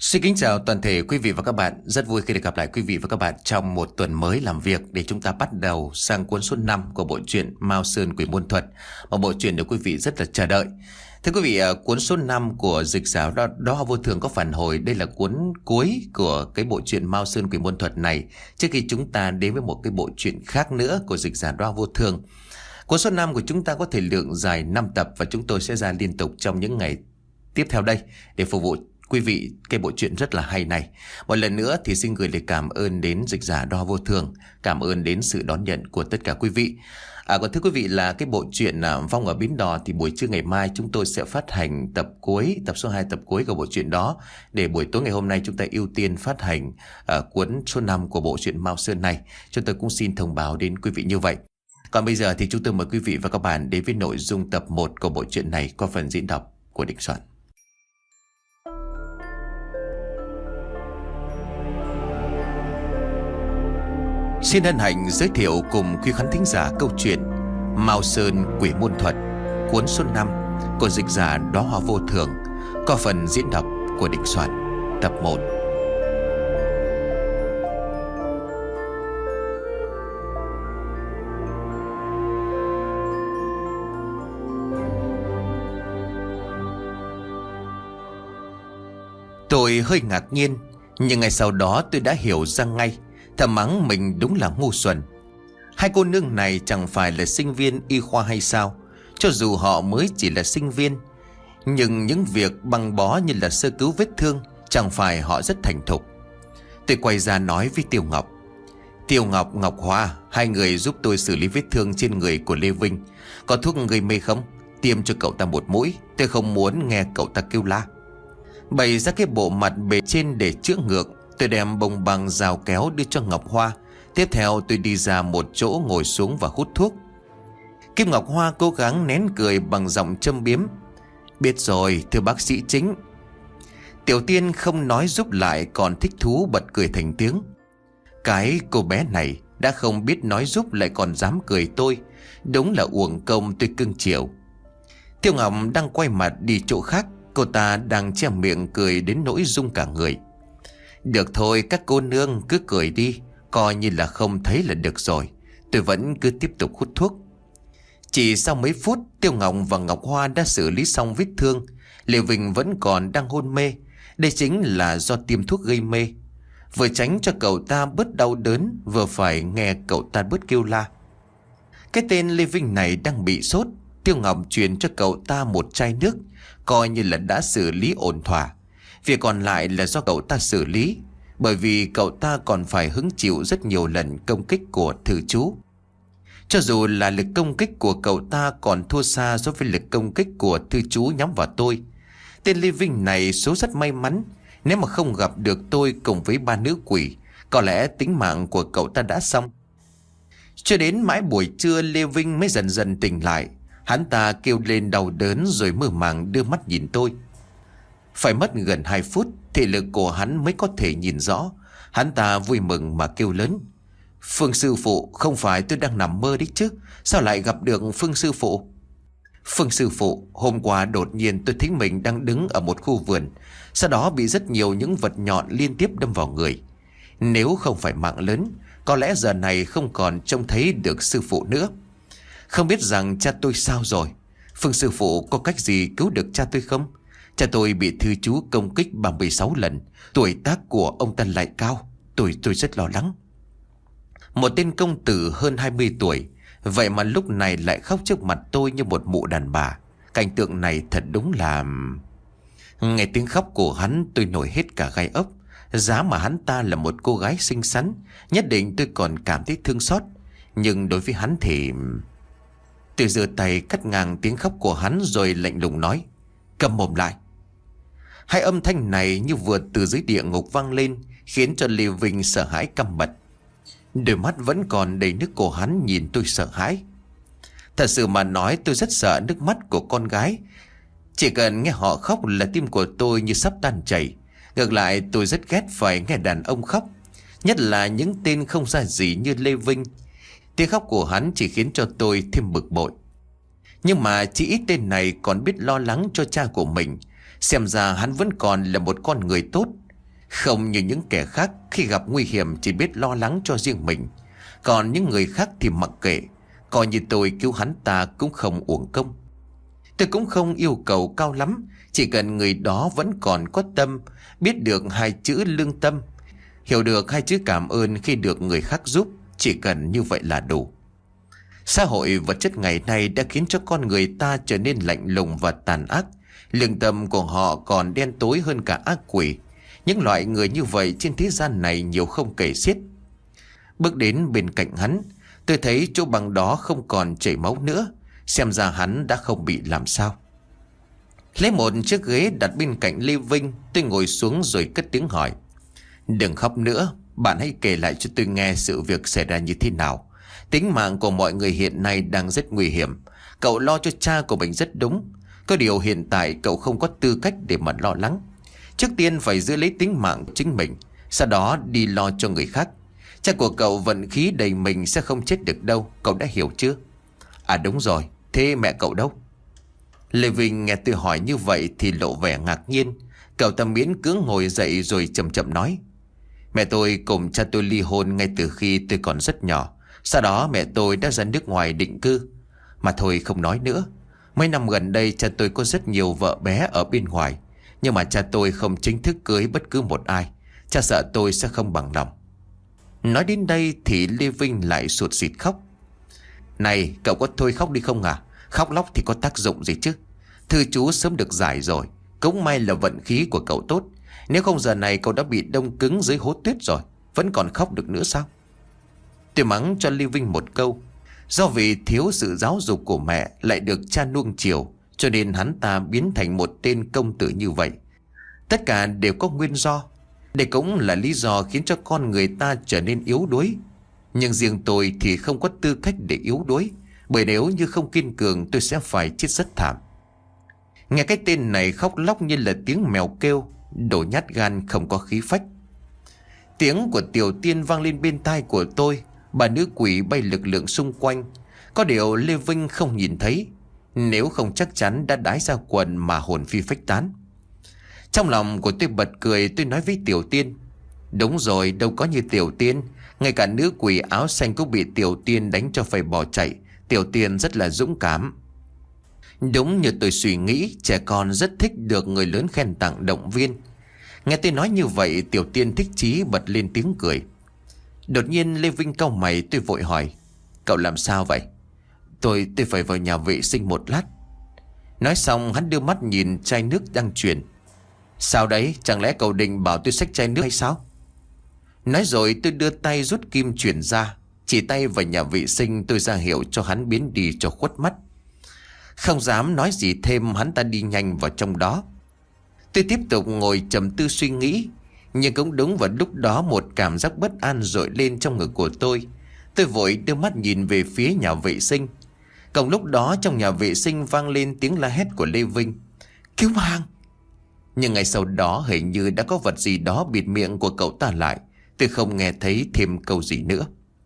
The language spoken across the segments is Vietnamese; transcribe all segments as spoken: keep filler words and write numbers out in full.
Xin kính chào toàn thể quý vị và các bạn. Rất vui khi được gặp lại quý vị và các bạn trong một tuần mới làm việc để chúng ta bắt đầu sang cuốn số năm của bộ truyện Mao Sơn Quỷ Môn Thuật, một bộ truyện được quý vị rất là chờ đợi. Thưa quý vị, cuốn số năm của dịch giả Đó, Đó Vô Thường có phản hồi. Đây là cuốn cuối của cái bộ truyện Mao Sơn Quỷ Môn Thuật này, trước khi chúng ta đến với một cái bộ truyện khác nữa của dịch giả Đó Vô Thường. Cuốn số năm của chúng ta có thể lượng dài năm tập và chúng tôi sẽ ra liên tục trong những ngày tiếp theo đây để phục vụ quý vị cái bộ truyện rất là hay này. Một lần nữa thì xin gửi lời cảm ơn đến dịch giả Đó Vô Thường, cảm ơn đến sự đón nhận của tất cả quý vị. À, còn thưa quý vị là cái bộ truyện à, Vong Ở Bến Đò thì buổi trưa ngày mai chúng tôi sẽ phát hành tập cuối, tập số hai tập cuối của bộ truyện đó, để buổi tối ngày hôm nay chúng ta ưu tiên phát hành à, cuốn số năm của bộ truyện Mao Sơn này. Chúng tôi cũng xin thông báo đến quý vị như vậy. Còn bây giờ thì chúng tôi mời quý vị và các bạn đến với nội dung tập một của bộ truyện này qua phần diễn đọc của Đình Soạn. Xin hân hạnh giới thiệu cùng quý khán thính giả câu chuyện Mao Sơn Quỷ Môn Thuật, cuốn số năm của dịch giả Đó Vô Thường, có phần diễn đọc của Đình Soạn, tập một. Tôi hơi ngạc nhiên, nhưng ngay sau đó tôi đã hiểu ra ngay. Thầm mắng mình đúng là ngu xuẩn. Hai cô nương này chẳng phải là sinh viên y khoa hay sao? Cho dù họ mới chỉ là sinh viên, nhưng những việc băng bó như là sơ cứu vết thương, chẳng phải họ rất thành thục. Tôi quay ra nói với Tiêu Ngọc: Tiêu Ngọc, Ngọc Hoa, hai người giúp tôi xử lý vết thương trên người của Lê Vinh. Có thuốc gây mê không? Tiêm cho cậu ta một mũi. Tôi không muốn nghe cậu ta kêu la. Bày ra cái bộ mặt bề trên để chữa ngược, tôi đem bông băng rào kéo đưa cho Ngọc Hoa. Tiếp theo tôi đi ra một chỗ ngồi xuống và hút thuốc. Kim Ngọc Hoa cố gắng nén cười bằng giọng châm biếm: Biết rồi thưa bác sĩ Chính. Tiểu Tiên không nói giúp lại còn thích thú bật cười thành tiếng. Cái cô bé này đã không biết nói giúp lại còn dám cười tôi, đúng là uổng công tôi cưng chiều. Tiêu Ngọc đang quay mặt đi chỗ khác. Cô ta đang che miệng cười đến nỗi rung cả người. Được thôi, các cô nương cứ cười đi, coi như là không thấy là được rồi. Tôi vẫn cứ tiếp tục hút thuốc. Chỉ sau mấy phút, Tiêu Ngọc và Ngọc Hoa đã xử lý xong vết thương. Lê Vinh vẫn còn đang hôn mê. Đây chính là do tiêm thuốc gây mê. Vừa tránh cho cậu ta bớt đau đớn, vừa phải nghe cậu ta bớt kêu la. Cái tên Lê Vinh này đang bị sốt. Tiêu Ngọc truyền cho cậu ta một chai nước, coi như là đã xử lý ổn thỏa. Việc còn lại là do cậu ta xử lý, bởi vì cậu ta còn phải hứng chịu rất nhiều lần công kích của thử chú. Cho dù là lực công kích của cậu ta còn thua xa so với lực công kích của thư chú nhắm vào tôi. Tên Lê Vinh này số rất may mắn. Nếu mà không gặp được tôi cùng với ba nữ quỷ, có lẽ tính mạng của cậu ta đã xong. Cho đến mãi buổi trưa, Lê Vinh mới dần dần tỉnh lại. Hắn ta kêu lên đau đớn rồi mơ màng đưa mắt nhìn tôi. Phải mất gần hai phút, thể lực của hắn mới có thể nhìn rõ. Hắn ta vui mừng mà kêu lớn: Phương sư phụ, không phải tôi đang nằm mơ đấy chứ? Sao lại gặp được Phương sư phụ? Phương sư phụ, hôm qua đột nhiên tôi thấy mình đang đứng ở một khu vườn, sau đó bị rất nhiều những vật nhọn liên tiếp đâm vào người. Nếu không phải mạng lớn, có lẽ giờ này không còn trông thấy được sư phụ nữa. Không biết rằng cha tôi sao rồi? Phương sư phụ có cách gì cứu được cha tôi không? Cha tôi bị thư chú công kích ba mươi sáu lần. Tuổi tác của ông ta lại cao. Tôi tôi rất lo lắng. Một tên công tử hơn hai mươi tuổi, vậy mà lúc này lại khóc trước mặt tôi như một mụ đàn bà. Cảnh tượng này thật đúng là... Nghe tiếng khóc của hắn tôi nổi hết cả gai ốc. Giá mà hắn ta là một cô gái xinh xắn, nhất định tôi còn cảm thấy thương xót. Nhưng đối với hắn thì... Tôi giơ tay cắt ngang tiếng khóc của hắn rồi lạnh lùng nói: Cầm mồm lại. Hai âm thanh này như vừa từ dưới địa ngục vang lên, khiến cho Lê Vinh sợ hãi căm bật. Đôi mắt vẫn còn đầy nước của hắn nhìn tôi sợ hãi. Thật sự mà nói, tôi rất sợ nước mắt của con gái. Chỉ cần nghe họ khóc là tim của tôi như sắp tan chảy. Ngược lại, tôi rất ghét phải nghe đàn ông khóc, nhất là những tên không ra gì như Lê Vinh. Tiếng khóc của hắn chỉ khiến cho tôi thêm bực bội. Nhưng mà chỉ ít tên này còn biết lo lắng cho cha của mình. Xem ra hắn vẫn còn là một con người tốt. Không như những kẻ khác khi gặp nguy hiểm chỉ biết lo lắng cho riêng mình. Còn những người khác thì mặc kệ, coi như tôi cứu hắn ta cũng không uổng công. Tôi cũng không yêu cầu cao lắm, chỉ cần người đó vẫn còn có tâm, biết được hai chữ lương tâm, hiểu được hai chữ cảm ơn khi được người khác giúp. Chỉ cần như vậy là đủ. Xã hội vật chất ngày nay đã khiến cho con người ta trở nên lạnh lùng và tàn ác. Lương tâm của họ còn đen tối hơn cả ác quỷ. Những loại người như vậy trên thế gian này nhiều không kể xiết. Bước đến bên cạnh hắn, tôi thấy chỗ băng đó không còn chảy máu nữa. Xem ra hắn đã không bị làm sao. Lấy một chiếc ghế đặt bên cạnh Lê Vinh, tôi ngồi xuống rồi cất tiếng hỏi. Đừng khóc nữa, bạn hãy kể lại cho tôi nghe sự việc xảy ra như thế nào. Tính mạng của mọi người hiện nay đang rất nguy hiểm. Cậu lo cho cha của mình rất đúng. Có điều hiện tại cậu không có tư cách để mà lo lắng. Trước tiên phải giữ lấy tính mạng của chính mình, sau đó đi lo cho người khác. Cha của cậu vận khí đầy mình sẽ không chết được đâu, cậu đã hiểu chưa? À đúng rồi, thế mẹ cậu đâu? Lê Vinh nghe tôi hỏi như vậy thì lộ vẻ ngạc nhiên. Cậu ta miễn cưỡng ngồi dậy rồi chậm chậm nói. Mẹ tôi cùng cha tôi ly hôn ngay từ khi tôi còn rất nhỏ. Sau đó mẹ tôi đã ra nước ngoài định cư. Mà thôi không nói nữa. Mấy năm gần đây cha tôi có rất nhiều vợ bé ở bên ngoài. Nhưng mà cha tôi không chính thức cưới bất cứ một ai. Cha sợ tôi sẽ không bằng lòng. Nói đến đây thì Lê Vinh lại sụt sịt khóc. Này cậu có thôi khóc đi không à? Khóc lóc thì có tác dụng gì chứ? Thư chú sớm được giải rồi. Cũng may là vận khí của cậu tốt. Nếu không giờ này cậu đã bị đông cứng dưới hố tuyết rồi. Vẫn còn khóc được nữa sao? Tôi mắng cho Lê Vinh một câu. Do vì thiếu sự giáo dục của mẹ, lại được cha nuông chiều, cho nên hắn ta biến thành một tên công tử như vậy. Tất cả đều có nguyên do. Đây cũng là lý do khiến cho con người ta trở nên yếu đuối. Nhưng riêng tôi thì không có tư cách để yếu đuối. Bởi nếu như không kiên cường tôi sẽ phải chết rất thảm. Nghe cái tên này khóc lóc như là tiếng mèo kêu. Đồ nhát gan không có khí phách. Tiếng của Tiểu Tiên vang lên bên tai của tôi. Bà nữ quỷ bay lực lượng xung quanh. Có điều Lê Vinh không nhìn thấy. Nếu không chắc chắn đã đái ra quần mà hồn phi phách tán. Trong lòng của tôi bật cười, tôi nói với Tiểu Tiên. Đúng rồi, đâu có như Tiểu Tiên. Ngay cả nữ quỷ áo xanh cũng bị Tiểu Tiên đánh cho phải bỏ chạy. Tiểu Tiên rất là dũng cảm. Đúng như tôi suy nghĩ, trẻ con rất thích được người lớn khen tặng động viên. Nghe tôi nói như vậy, Tiểu Tiên thích chí bật lên tiếng cười. Đột nhiên Lê Vinh cau mày, tôi vội hỏi. Cậu làm sao vậy? Tôi tôi phải vào nhà vệ sinh một lát. Nói xong hắn đưa mắt nhìn chai nước đang chuyển. Sao đấy, chẳng lẽ cậu định bảo tôi xách chai nước hay sao? Nói rồi tôi đưa tay rút kim chuyển ra. Chỉ tay vào nhà vệ sinh, tôi ra hiệu cho hắn biến đi cho khuất mắt. Không dám nói gì thêm, hắn ta đi nhanh vào trong đó. Tôi tiếp tục ngồi trầm tư suy nghĩ. Nhưng cũng đúng vào lúc đó một cảm giác bất an dội lên trong ngực của tôi. Tôi vội đưa mắt nhìn về phía nhà vệ sinh. Cùng lúc đó trong nhà vệ sinh vang lên tiếng la hét của Lê Vinh. Cứu mạng! Nhưng ngay sau đó hình như đã có vật gì đó bịt miệng của cậu ta lại. Tôi không nghe thấy thêm câu gì nữa.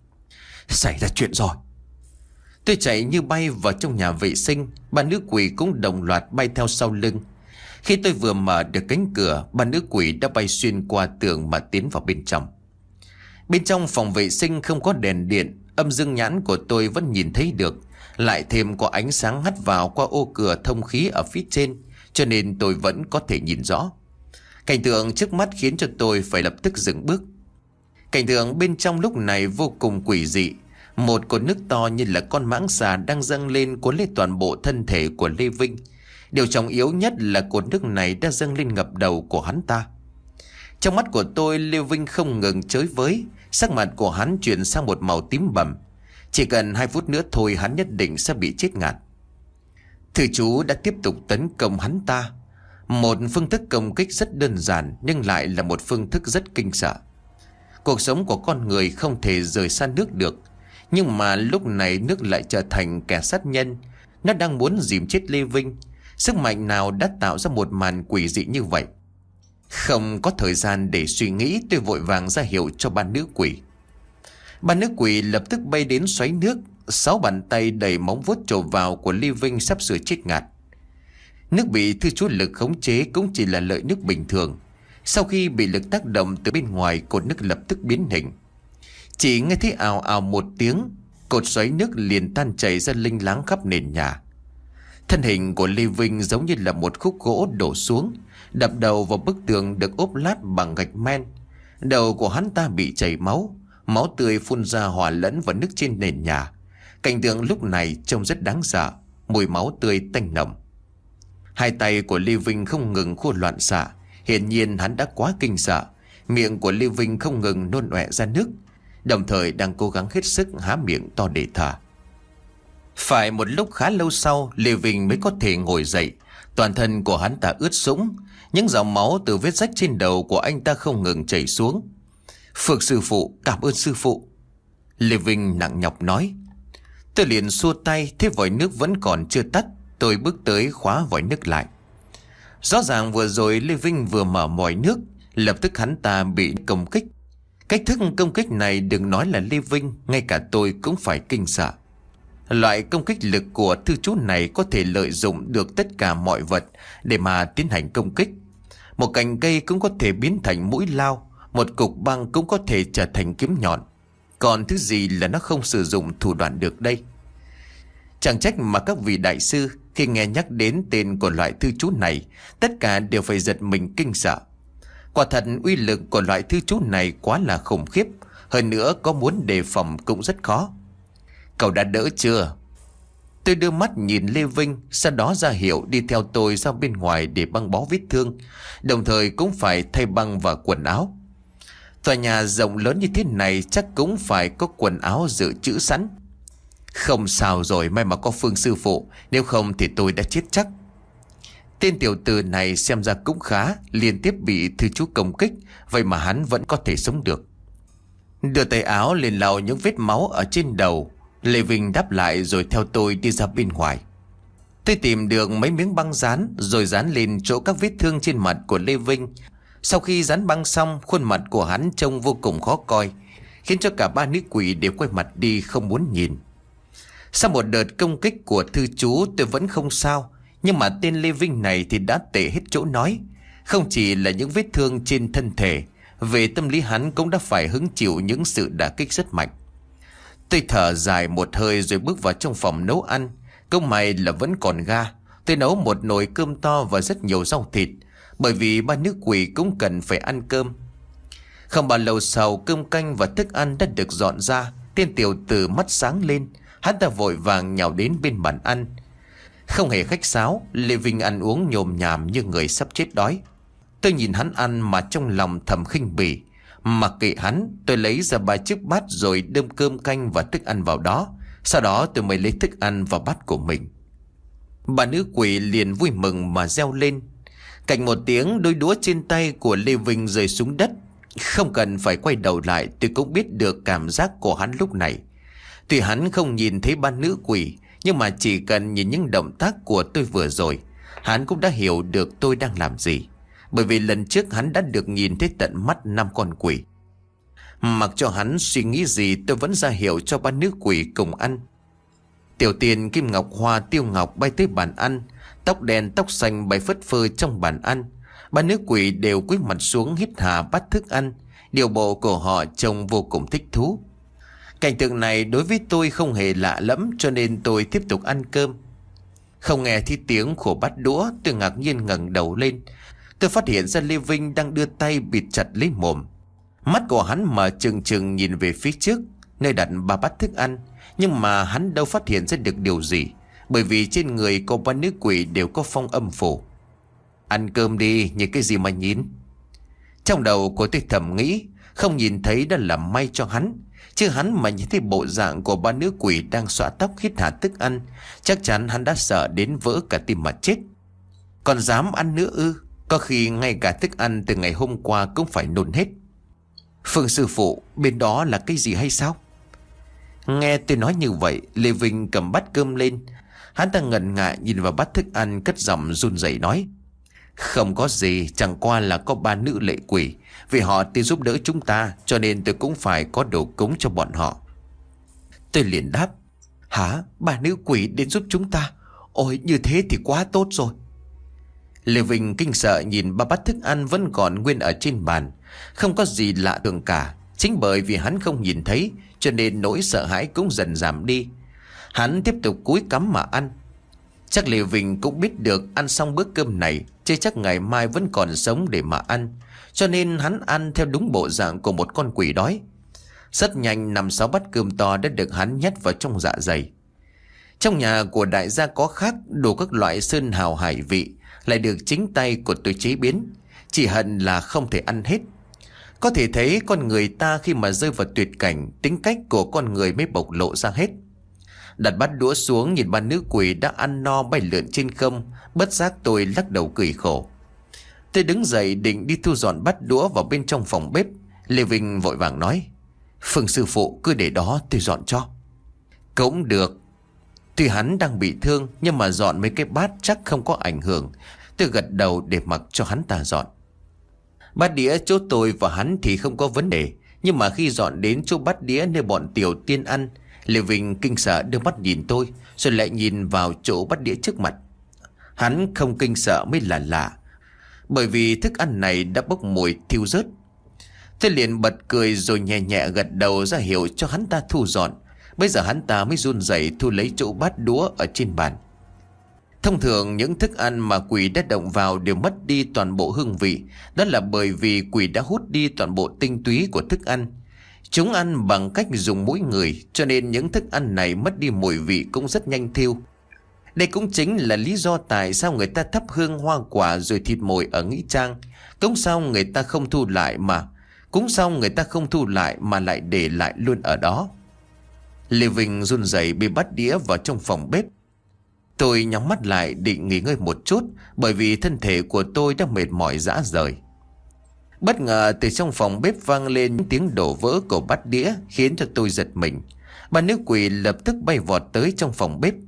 Xảy ra chuyện rồi. Tôi chạy như bay vào trong nhà vệ sinh. Ba nữ quỷ cũng đồng loạt bay theo sau lưng. Khi tôi vừa mở được cánh cửa, ba nữ quỷ đã bay xuyên qua tường mà tiến vào bên trong. Bên trong phòng vệ sinh không có đèn điện. Âm dương nhãn của tôi vẫn nhìn thấy được. Lại thêm có ánh sáng hắt vào qua ô cửa thông khí ở phía trên, cho nên tôi vẫn có thể nhìn rõ. Cảnh tượng trước mắt khiến cho tôi phải lập tức dừng bước. Cảnh tượng bên trong lúc này vô cùng quỷ dị. Một cột nước to như là con mãng xà đang dâng lên cuốn lấy toàn bộ thân thể của Lê Vinh. Điều trọng yếu nhất là cột nước này đã dâng lên ngập đầu của hắn ta. Trong mắt của tôi, Lê Vinh không ngừng chới với. Sắc mặt của hắn chuyển sang một màu tím bầm. Chỉ cần hai phút nữa thôi hắn nhất định sẽ bị chết ngạt. Thư chú đã tiếp tục tấn công hắn ta. Một phương thức công kích rất đơn giản, nhưng lại là một phương thức rất kinh sợ. Cuộc sống của con người không thể rời xa nước được. Nhưng mà lúc này nước lại trở thành kẻ sát nhân. Nó đang muốn dìm chết Lê Vinh. Sức mạnh nào đã tạo ra một màn quỷ dị như vậy? Không có thời gian để suy nghĩ, tôi vội vàng ra hiệu cho ba nữ quỷ. Ba nữ quỷ lập tức bay đến xoáy nước. Sáu bàn tay đầy móng vuốt trổ vào của Lê Vinh sắp sửa chết ngạt. Nước bị thư chú lực khống chế cũng chỉ là lợi nước bình thường. Sau khi bị lực tác động từ bên ngoài, cột nước lập tức biến hình. Chỉ nghe thấy ào ào một tiếng, cột xoáy nước liền tan chảy ra linh láng khắp nền nhà. Thân hình của Lê Vinh giống như là một khúc gỗ đổ xuống, đập đầu vào bức tường được ốp lát bằng gạch men. Đầu của hắn ta bị chảy máu, máu tươi phun ra hòa lẫn vào nước trên nền nhà. Cảnh tượng lúc này trông rất đáng sợ, mùi máu tươi tanh nồng. Hai tay của Lê Vinh không ngừng khô loạn xạ, hiển nhiên hắn đã quá kinh sợ. Miệng của Lê Vinh không ngừng nôn ọe ra nước, đồng thời đang cố gắng hết sức há miệng to để thở. Phải một lúc khá lâu sau, Lê Vinh mới có thể ngồi dậy. Toàn thân của hắn ta ướt sũng, những dòng máu từ vết rách trên đầu của anh ta không ngừng chảy xuống. Phượng sư phụ, cảm ơn sư phụ. Lê Vinh nặng nhọc nói. Tôi liền xua tay, thế vòi nước vẫn còn chưa tắt. Tôi bước tới khóa vòi nước lại. Rõ ràng vừa rồi Lê Vinh vừa mở vòi nước, lập tức hắn ta bị công kích. Cách thức công kích này đừng nói là Lê Vinh, ngay cả tôi cũng phải kinh sợ. Loại công kích lực của thư chú này có thể lợi dụng được tất cả mọi vật để mà tiến hành công kích. Một cành cây cũng có thể biến thành mũi lao, một cục băng cũng có thể trở thành kiếm nhọn. Còn thứ gì là nó không sử dụng thủ đoạn được đây? Chẳng trách mà các vị đại sư khi nghe nhắc đến tên của loại thư chú này, tất cả đều phải giật mình kinh sợ. Quả thật uy lực của loại thư chú này quá là khủng khiếp, hơn nữa có muốn đề phòng cũng rất khó. Cậu đã đỡ chưa? Tôi đưa mắt nhìn Lê Vinh, sau đó ra hiệu đi theo tôi ra bên ngoài để băng bó vết thương, đồng thời cũng phải thay băng và quần áo. Tòa nhà rộng lớn như thế này chắc cũng phải có quần áo dự trữ sẵn. Không sao rồi, may mà có Phương sư phụ, nếu không thì tôi đã chết chắc. Tên tiểu tử này xem ra cũng khá, liên tiếp bị thư chú công kích, vậy mà hắn vẫn có thể sống được. Đưa tay áo lên lau những vết máu ở trên đầu, Lê Vinh đáp lại rồi theo tôi đi ra bên ngoài. Tôi tìm được mấy miếng băng dán rồi dán lên chỗ các vết thương trên mặt của Lê Vinh. Sau khi dán băng xong, khuôn mặt của hắn trông vô cùng khó coi, khiến cho cả ba nữ quỷ đều quay mặt đi không muốn nhìn. Sau một đợt công kích của thư chú tôi vẫn không sao, nhưng mà tên Lê Vinh này thì đã tệ hết chỗ nói. Không chỉ là những vết thương trên thân thể, về tâm lý hắn cũng đã phải hứng chịu những sự đả kích rất mạnh. Tôi thở dài một hơi rồi bước vào trong phòng nấu ăn. Công may là vẫn còn ga. Tôi nấu một nồi cơm to và rất nhiều rau thịt, bởi vì ba nữ quỷ cũng cần phải ăn cơm. Không bao lâu sau, cơm canh và thức ăn đã được dọn ra. Tên tiểu tử mắt sáng lên, hắn ta vội vàng nhào đến bên bàn ăn. Không hề khách sáo, Lê Vinh ăn uống nhồm nhàm như người sắp chết đói. Tôi nhìn hắn ăn mà trong lòng thầm khinh bỉ. Mặc kệ hắn, tôi lấy ra ba chiếc bát rồi đơm cơm canh và thức ăn vào đó. Sau đó tôi mới lấy thức ăn vào bát của mình. Bà nữ quỷ liền vui mừng mà reo lên. Cạnh một tiếng, đôi đũa trên tay của Lê Vinh rơi xuống đất. Không cần phải quay đầu lại, tôi cũng biết được cảm giác của hắn lúc này. Tuy hắn không nhìn thấy ba nữ quỷ, nhưng mà chỉ cần nhìn những động tác của tôi vừa rồi, hắn cũng đã hiểu được tôi đang làm gì. Bởi vì lần trước hắn đã được nhìn thấy tận mắt năm con quỷ. Mặc cho hắn suy nghĩ gì, tôi vẫn ra hiệu cho ba nữ quỷ cùng ăn. Tiểu Tiền, Kim Ngọc Hoa, Tiêu Ngọc bay tới bàn ăn. Tóc đen tóc xanh bay phất phơ trong bàn ăn. Ba nữ quỷ đều cúi mặt xuống hít hà bát thức ăn. Điều bộ của họ trông vô cùng thích thú. Cảnh tượng này đối với tôi không hề lạ lẫm, cho nên tôi tiếp tục ăn cơm. Không nghe thấy tiếng của bát đũa, tôi ngạc nhiên ngẩng đầu lên. Tôi phát hiện ra Lê Vinh đang đưa tay bịt chặt lấy mồm. Mắt của hắn mở trừng trừng nhìn về phía trước, nơi đặt ba bát thức ăn. Nhưng mà hắn đâu phát hiện ra được điều gì, bởi vì trên người của ba nữ quỷ đều có phong âm phủ. Ăn cơm đi, nhìn cái gì mà nhìn. Trong đầu của tôi thầm nghĩ, không nhìn thấy đã là may cho hắn. Chứ hắn mà nhìn thấy bộ dạng của ba nữ quỷ đang xõa tóc hít hà thức ăn, chắc chắn hắn đã sợ đến vỡ cả tim mà chết. Còn dám ăn nữa ư? Có khi ngay cả thức ăn từ ngày hôm qua cũng phải nôn hết. Phương sư phụ, bên đó là cái gì hay sao? Nghe tôi nói như vậy, Lê Vinh cầm bát cơm lên. Hắn ta ngần ngại nhìn vào bát thức ăn, cất giọng run rẩy nói. Không có gì, chẳng qua là có ba nữ lệ quỷ. Vì họ tìm giúp đỡ chúng ta, cho nên tôi cũng phải có đồ cúng cho bọn họ. Tôi liền đáp. Hả? Ba nữ quỷ đến giúp chúng ta? Ôi, như thế thì quá tốt rồi. Lê Vinh kinh sợ nhìn ba bát thức ăn vẫn còn nguyên ở trên bàn. Không có gì lạ thường cả. Chính bởi vì hắn không nhìn thấy cho nên nỗi sợ hãi cũng dần giảm đi. Hắn tiếp tục cúi cắm mà ăn. Chắc Lê Vinh cũng biết được ăn xong bữa cơm này chưa chắc ngày mai vẫn còn sống để mà ăn. Cho nên hắn ăn theo đúng bộ dạng của một con quỷ đói. Rất nhanh năm sáu bát cơm to đã được hắn nhét vào trong dạ dày. Trong nhà của đại gia có khác đủ các loại sơn hào hải vị, lại được chính tay của tôi chế biến. Chỉ hận là không thể ăn hết. Có thể thấy con người ta khi mà rơi vào tuyệt cảnh, tính cách của con người mới bộc lộ ra hết. Đặt bát đũa xuống nhìn ba nữ quỷ đã ăn no bay lượn trên không, bất giác tôi lắc đầu cười khổ. Tôi đứng dậy định đi thu dọn bát đũa vào bên trong phòng bếp. Lê Vinh vội vàng nói: Phương sư phụ cứ để đó tôi dọn cho. Cũng được. Tuy hắn đang bị thương nhưng mà dọn mấy cái bát chắc không có ảnh hưởng. Tôi gật đầu để mặc cho hắn ta dọn. Bát đĩa chỗ tôi và hắn thì không có vấn đề. Nhưng mà khi dọn đến chỗ bát đĩa nơi bọn Tiểu Tiên ăn, Lê Vinh kinh sợ đưa mắt nhìn tôi, rồi lại nhìn vào chỗ bát đĩa trước mặt. Hắn không kinh sợ mới là lạ, bởi vì thức ăn này đã bốc mùi thiêu rớt. Tôi liền bật cười rồi nhẹ nhẹ gật đầu ra hiệu cho hắn ta thu dọn. Bây giờ hắn ta mới run rẩy thu lấy chỗ bát đũa ở trên bàn. Thông thường những thức ăn mà quỷ đã động vào đều mất đi toàn bộ hương vị. Đó là bởi vì quỷ đã hút đi toàn bộ tinh túy của thức ăn. Chúng ăn bằng cách dùng mũi người, cho nên những thức ăn này mất đi mùi vị cũng rất nhanh thiêu. Đây cũng chính là lý do tại sao người ta thắp hương hoa quả rồi thịt mồi ở nghĩa trang. Cúng xong người ta không thu lại mà Cúng xong người ta không thu lại mà lại để lại luôn ở đó. Lê Vinh run rẩy bị bắt đĩa vào trong phòng bếp. Tôi nhắm mắt lại định nghỉ ngơi một chút, bởi vì thân thể của tôi đã mệt mỏi rã rời. Bất ngờ từ trong phòng bếp vang lên tiếng đổ vỡ của bát đĩa, khiến cho tôi giật mình. Ba nữ quỷ lập tức bay vọt tới trong phòng bếp.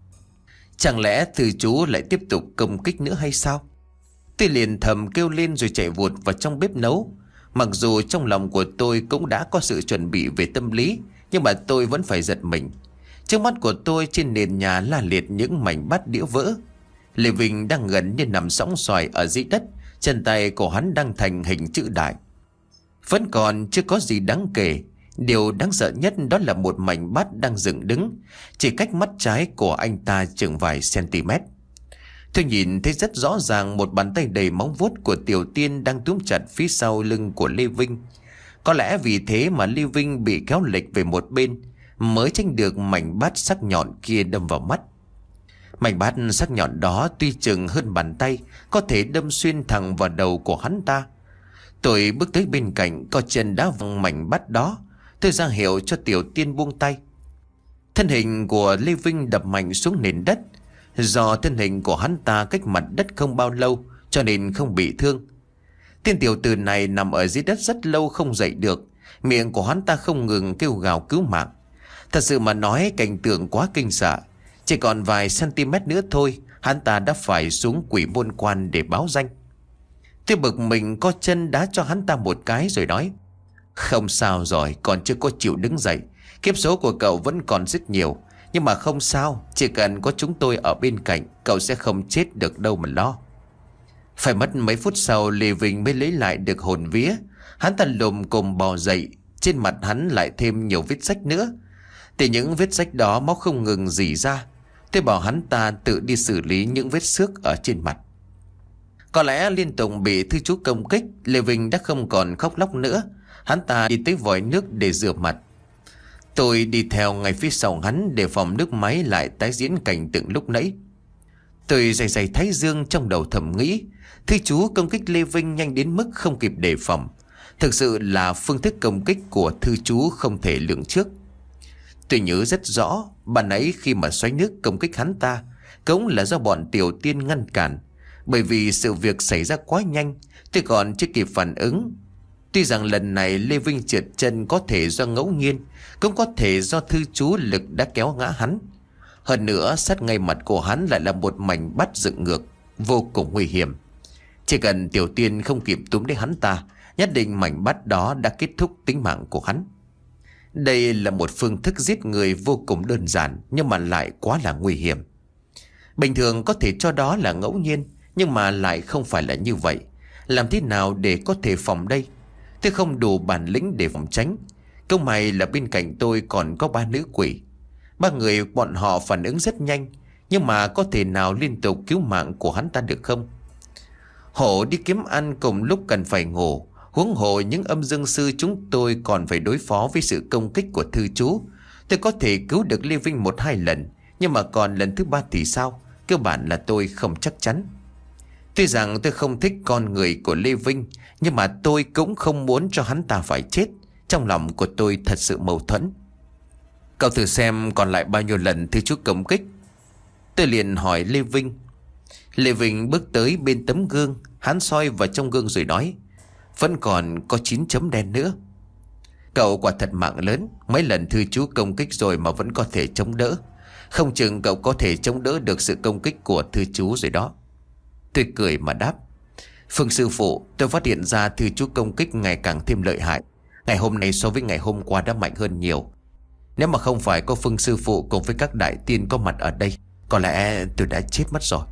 Chẳng lẽ thư chú lại tiếp tục công kích nữa hay sao? Tôi liền thầm kêu lên rồi chạy vụt vào trong bếp nấu. Mặc dù trong lòng của tôi cũng đã có sự chuẩn bị về tâm lý, nhưng mà tôi vẫn phải giật mình. Trước mắt của tôi trên nền nhà la liệt những mảnh bát đĩa vỡ. Lê Vinh đang gần như nằm sõng xoài ở dưới đất, chân tay của hắn đang thành hình chữ đại. Vẫn còn chưa có gì đáng kể. Điều đáng sợ nhất đó là một mảnh bát đang dựng đứng, chỉ cách mắt trái của anh ta chừng vài cm. Tôi nhìn thấy rất rõ ràng một bàn tay đầy móng vuốt của Tiểu Tiên đang túm chặt phía sau lưng của Lê Vinh. Có lẽ vì thế mà Lê Vinh bị kéo lệch về một bên, mới tránh được mảnh bát sắc nhọn kia đâm vào mắt. Mảnh bát sắc nhọn đó tuy chừng hơn bàn tay, có thể đâm xuyên thẳng vào đầu của hắn ta. Tôi bước tới bên cạnh, co chân đá văng mảnh bát đó. Tôi ra hiệu cho Tiểu Tiên buông tay. Thân hình của Lê Vinh đập mạnh xuống nền đất. Do thân hình của hắn ta cách mặt đất không bao lâu, cho nên không bị thương. Tên tiểu tử này nằm ở dưới đất rất lâu không dậy được. Miệng của hắn ta không ngừng kêu gào cứu mạng. Thật sự mà nói, cảnh tượng quá kinh sợ. Chỉ còn vài cm nữa thôi, hắn ta đã phải xuống quỷ môn quan để báo danh. Tôi bực mình co chân đá cho hắn ta một cái rồi nói: Không sao rồi, còn chưa có chịu đứng dậy. Kiếp số của cậu vẫn còn rất nhiều, nhưng mà không sao, chỉ cần có chúng tôi ở bên cạnh, cậu sẽ không chết được đâu mà lo. Phải mất mấy phút sau, Lê Vinh mới lấy lại được hồn vía. Hắn ta lùm cùm bò dậy. Trên mặt hắn lại thêm nhiều vết rách nữa. Từ những vết rách đó máu không ngừng rỉ ra. Tôi bảo hắn ta tự đi xử lý những vết xước ở trên mặt. Có lẽ liên tục bị thư chú công kích, Lê Vinh đã không còn khóc lóc nữa. Hắn ta đi tới vòi nước để rửa mặt. Tôi đi theo ngay phía sau hắn để phòng nước máy lại tái diễn cảnh tượng lúc nãy. Tôi dày dày thái dương trong đầu thầm nghĩ, thư chú công kích Lê Vinh nhanh đến mức không kịp đề phòng. Thực sự là phương thức công kích của thư chú không thể lường trước. Tôi nhớ rất rõ, bạn ấy khi mà xoáy nước công kích hắn ta, cũng là do bọn Tiểu Tiên ngăn cản. Bởi vì sự việc xảy ra quá nhanh, tôi còn chưa kịp phản ứng. Tuy rằng lần này Lê Vinh trượt chân có thể do ngẫu nhiên, cũng có thể do thư chú lực đã kéo ngã hắn. Hơn nữa, sát ngay mặt của hắn lại là một mảnh bát dựng ngược, vô cùng nguy hiểm. Chỉ cần Tiểu Tiên không kịp túm lấy hắn ta, nhất định mảnh bát đó đã kết thúc tính mạng của hắn. Đây là một phương thức giết người vô cùng đơn giản, nhưng mà lại quá là nguy hiểm. Bình thường có thể cho đó là ngẫu nhiên, nhưng Nhưng mà lại không phải là như vậy. Làm thế nào để có thể phòng đây? Tôi không đủ bản lĩnh để phòng tránh. Công may là bên cạnh tôi còn có ba nữ quỷ. Ba người bọn họ phản ứng rất nhanh, nhưng mà có thể nào liên tục cứu mạng của hắn ta được không? Hổ đi kiếm ăn cùng lúc cần phải ngủ, huống hồ những âm dương sư chúng tôi còn phải đối phó với sự công kích của thư chú. Tôi có thể cứu được Lê Vinh một hai lần, nhưng mà còn lần thứ ba thì sao? Cơ bản là tôi không chắc chắn. Tuy rằng tôi không thích con người của Lê Vinh, nhưng mà tôi cũng không muốn cho hắn ta phải chết. Trong lòng của tôi thật sự mâu thuẫn. Cậu thử xem còn lại bao nhiêu lần thư chú công kích. Tôi liền hỏi Lê Vinh. Lê Vinh bước tới bên tấm gương. Hắn soi vào trong gương rồi nói, vẫn còn có chín chấm đen nữa. Cậu quả thật mạng lớn. Mấy lần thư chú công kích rồi mà vẫn có thể chống đỡ. Không chừng cậu có thể chống đỡ được sự công kích của thư chú rồi đó. Tôi cười mà đáp, Phương sư phụ, tôi phát hiện ra thư chú công kích ngày càng thêm lợi hại. Ngày hôm nay so với ngày hôm qua đã mạnh hơn nhiều. Nếu mà không phải có Phương sư phụ cùng với các đại tiên có mặt ở đây, có lẽ tôi đã chết mất rồi.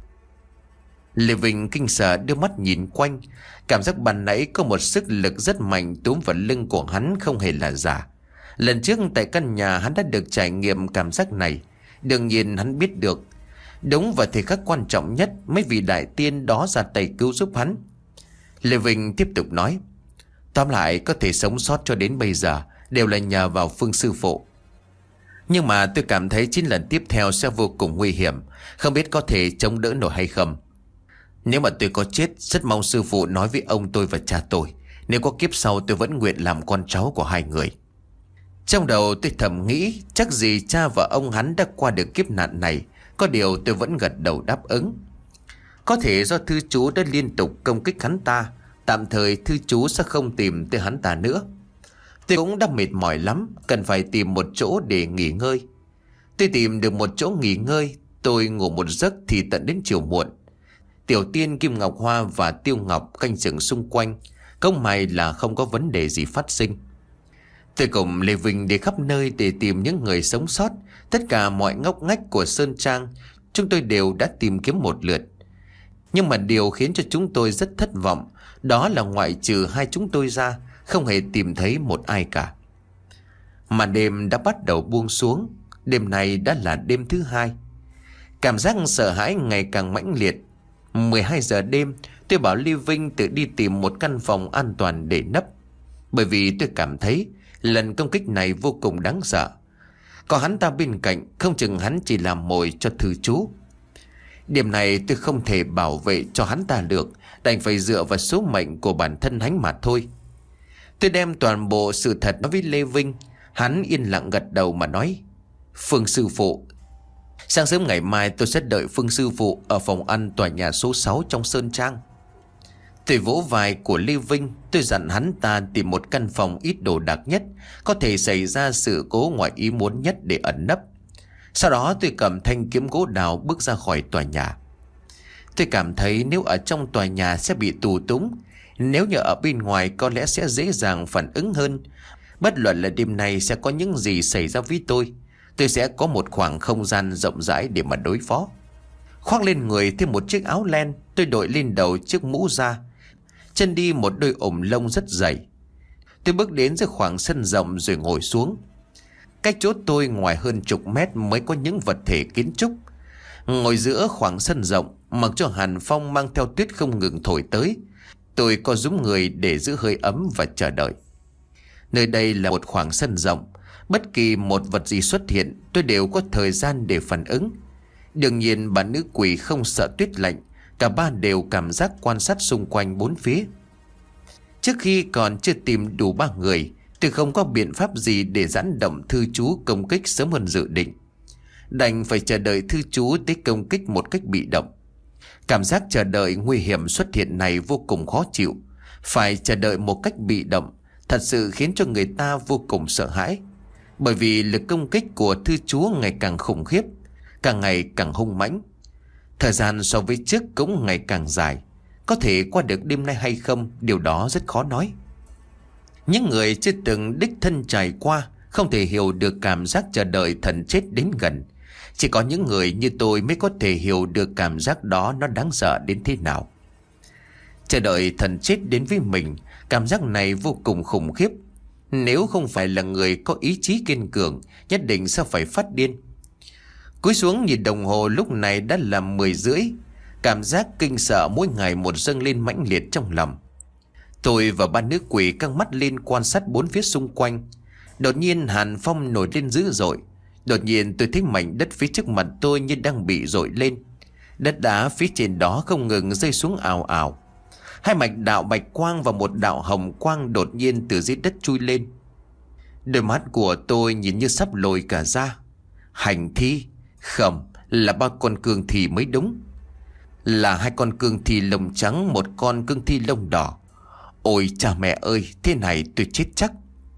Lê Vinh kinh sợ đưa mắt nhìn quanh. Cảm giác ban nãy có một sức lực rất mạnh túm vào lưng của hắn không hề là giả. Lần trước tại căn nhà hắn đã được trải nghiệm cảm giác này. Đương nhiên hắn biết được. Đúng vào thời khắc quan trọng nhất, mấy vị đại tiên đó ra tay cứu giúp hắn. Lê Vinh tiếp tục nói, tóm lại có thể sống sót cho đến bây giờ đều là nhờ vào Phương sư phụ. Nhưng mà tôi cảm thấy chín lần tiếp theo sẽ vô cùng nguy hiểm, không biết có thể chống đỡ nổi hay không. Nếu mà tôi có chết, rất mong sư phụ nói với ông tôi và cha tôi, nếu có kiếp sau tôi vẫn nguyện làm con cháu của hai người. Trong đầu tôi thầm nghĩ, chắc gì cha và ông hắn đã qua được kiếp nạn này. Có điều tôi vẫn gật đầu đáp ứng. Có thể do thư chú đã liên tục công kích hắn ta, tạm thời thư chú sẽ không tìm tới hắn ta nữa. Tôi cũng đã mệt mỏi lắm, cần phải tìm một chỗ để nghỉ ngơi. Tôi tìm được một chỗ nghỉ ngơi, tôi ngủ một giấc thì tận đến chiều muộn. Tiểu Tiên, Kim Ngọc Hoa và Tiêu Ngọc canh chừng xung quanh. Không may là không có vấn đề gì phát sinh. Tôi cùng Lê Vinh đi khắp nơi để tìm những người sống sót. Tất cả mọi ngóc ngách của Sơn Trang chúng tôi đều đã tìm kiếm một lượt. Nhưng mà điều khiến cho chúng tôi rất thất vọng, đó là ngoại trừ hai chúng tôi ra, không hề tìm thấy một ai cả. Mà đêm đã bắt đầu buông xuống. Đêm này đã là đêm thứ hai. Cảm giác sợ hãi ngày càng mãnh liệt. mười hai giờ đêm, tôi bảo Lê Vinh tự đi tìm một căn phòng an toàn để nấp. Bởi vì tôi cảm thấy lần công kích này vô cùng đáng sợ. Có hắn ta bên cạnh, không chừng hắn chỉ làm mồi cho thư chú. Điểm này tôi không thể bảo vệ cho hắn ta được, đành phải dựa vào số mệnh của bản thân hắn mà thôi. Tôi đem toàn bộ sự thật nói với Lê Vinh. Hắn yên lặng gật đầu mà nói, Phương sư phụ, sáng sớm ngày mai tôi sẽ đợi Phương sư phụ ở phòng ăn tòa nhà số sáu trong Sơn Trang. Tôi vỗ vai của Lê Vinh. Tôi dặn hắn ta tìm một căn phòng ít đồ đạc nhất, có thể xảy ra sự cố ngoài ý muốn nhất để ẩn nấp. Sau đó tôi cầm thanh kiếm gỗ đào bước ra khỏi tòa nhà. Tôi cảm thấy nếu ở trong tòa nhà sẽ bị tù túng, nếu như ở bên ngoài có lẽ sẽ dễ dàng phản ứng hơn. Bất luận là đêm nay sẽ có những gì xảy ra với tôi, tôi sẽ có một khoảng không gian rộng rãi để mà đối phó. Khoác lên người thêm một chiếc áo len, tôi đội lên đầu chiếc mũ ra, chân đi một đôi ủng lông rất dày. Tôi bước đến giữa khoảng sân rộng rồi ngồi xuống. Cách chỗ tôi ngoài hơn chục mét mới có những vật thể kiến trúc. Ngồi giữa khoảng sân rộng, mặc cho hàn phong mang theo tuyết không ngừng thổi tới, tôi co rúm người để giữ hơi ấm và chờ đợi. Nơi đây là một khoảng sân rộng, bất kỳ một vật gì xuất hiện tôi đều có thời gian để phản ứng. Đương nhiên bà nữ quỷ không sợ tuyết lạnh, cả ba đều cảm giác quan sát xung quanh bốn phía. Trước khi còn chưa tìm đủ ba người, tôi không có biện pháp gì để giãn động thư chú công kích sớm hơn dự định. Đành phải chờ đợi thư chú tới công kích một cách bị động. Cảm giác chờ đợi nguy hiểm xuất hiện này vô cùng khó chịu. Phải chờ đợi một cách bị động thật sự khiến cho người ta vô cùng sợ hãi. Bởi vì lực công kích của thư chú ngày càng khủng khiếp, càng ngày càng hung mãnh. Thời gian so với trước cũng ngày càng dài. Có thể qua được đêm nay hay không, điều đó rất khó nói. Những người chưa từng đích thân trải qua không thể hiểu được cảm giác chờ đợi thần chết đến gần. Chỉ có những người như tôi mới có thể hiểu được cảm giác đó nó đáng sợ đến thế nào. Chờ đợi thần chết đến với mình, cảm giác này vô cùng khủng khiếp. Nếu không phải là người có ý chí kiên cường, nhất định sẽ phải phát điên. Cúi xuống nhìn đồng hồ, lúc này đã là mười rưỡi. Cảm giác kinh sợ mỗi ngày một dâng lên mãnh liệt trong lòng. Tôi và ba nữ quỷ căng mắt lên quan sát bốn phía xung quanh. Đột nhiên hàn phong nổi lên dữ dội. Đột nhiên tôi thấy mảnh đất phía trước mặt tôi như đang bị dội lên. Đất đá phía trên đó không ngừng rơi xuống ào ào. Hai mạch đạo bạch quang và một đạo hồng quang đột nhiên từ dưới đất chui lên. Đôi mắt của tôi nhìn như sắp lồi cả ra. Hành thi? Không, là ba con cương thi mới đúng. Là hai con cương thi lông trắng, một con cương thi lông đỏ. Ôi cha mẹ ơi, thế này tôi chết chắc.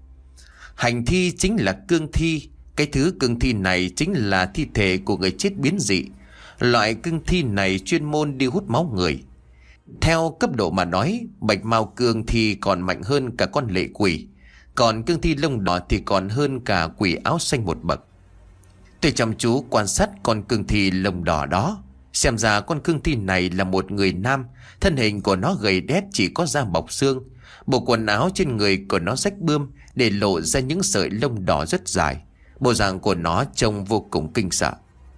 Hành thi chính là cương thi. Cái thứ cương thi này chính là thi thể của người chết biến dị. Loại cương thi này chuyên môn đi hút máu người. Theo cấp độ mà nói, bạch mao cương thi còn mạnh hơn cả con lệ quỷ. Còn cương thi lông đỏ thì còn hơn cả quỷ áo xanh một bậc. Tôi chăm chú quan sát con cương thi lông đỏ đó. Xem ra con cương thi này là một người nam. Thân hình của nó gầy đét, chỉ có da bọc xương. Bộ quần áo trên người của nó rách bươm, để lộ ra những sợi lông đỏ rất dài. Bộ dạng của nó trông vô cùng kinh sợ.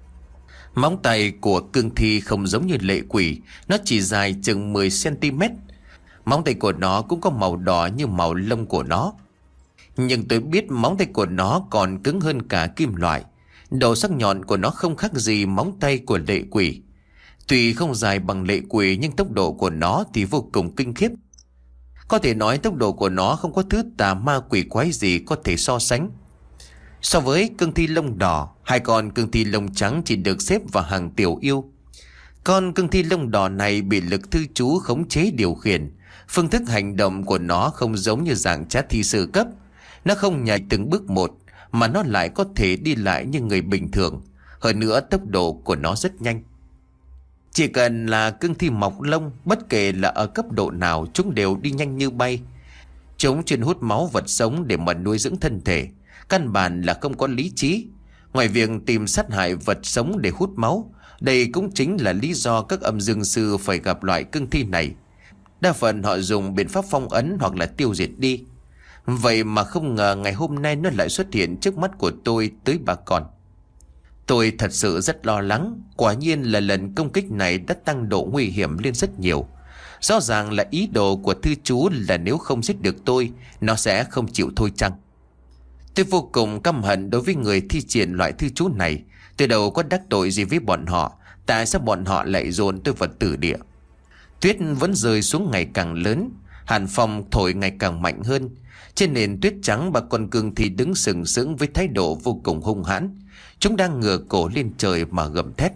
Móng tay của cương thi không giống như lệ quỷ, nó chỉ dài chừng mười xăng-ti-mét. Móng tay của nó cũng có màu đỏ như màu lông của nó. Nhưng tôi biết móng tay của nó còn cứng hơn cả kim loại. Đầu sắc nhọn của nó không khác gì móng tay của lệ quỷ. Tuy không dài bằng lệ quỷ, nhưng tốc độ của nó thì vô cùng kinh khiếp. Có thể nói tốc độ của nó không có thứ tà ma quỷ quái gì có thể so sánh. So với cương thi lông đỏ, hai con cương thi lông trắng chỉ được xếp vào hàng tiểu yêu. Con cương thi lông đỏ này bị lực thư chú khống chế điều khiển. Phương thức hành động của nó không giống như dạng trá thi sơ cấp. Nó không nhảy từng bước một, mà nó lại có thể đi lại như người bình thường. Hơn nữa tốc độ của nó rất nhanh. Chỉ cần là cương thi mọc lông, bất kể là ở cấp độ nào, chúng đều đi nhanh như bay. Chúng chuyên hút máu vật sống để mà nuôi dưỡng thân thể. Căn bản là không có lý trí. Ngoài việc tìm sát hại vật sống để hút máu, đây cũng chính là lý do các âm dương sư phải gặp loại cương thi này. Đa phần họ dùng biện pháp phong ấn hoặc là tiêu diệt đi. Vậy mà không ngờ ngày hôm nay nó lại xuất hiện trước mắt của tôi tới ba con. Tôi thật sự rất lo lắng. Quả nhiên là lần công kích này đã tăng độ nguy hiểm lên rất nhiều. Rõ ràng là ý đồ của thư chú là nếu không giết được tôi, nó sẽ không chịu thôi chăng. Tôi vô cùng căm hận đối với người thi triển loại thư chú này. Từ đầu có đắc tội gì với bọn họ, tại sao bọn họ lại dồn tôi vào tử địa. Tuyết vẫn rơi xuống ngày càng lớn. Hàn phong thổi ngày càng mạnh hơn. Trên nền tuyết trắng, ba con cương thi đứng sừng sững với thái độ vô cùng hung hãn. Chúng đang ngửa cổ lên trời mà gầm thét.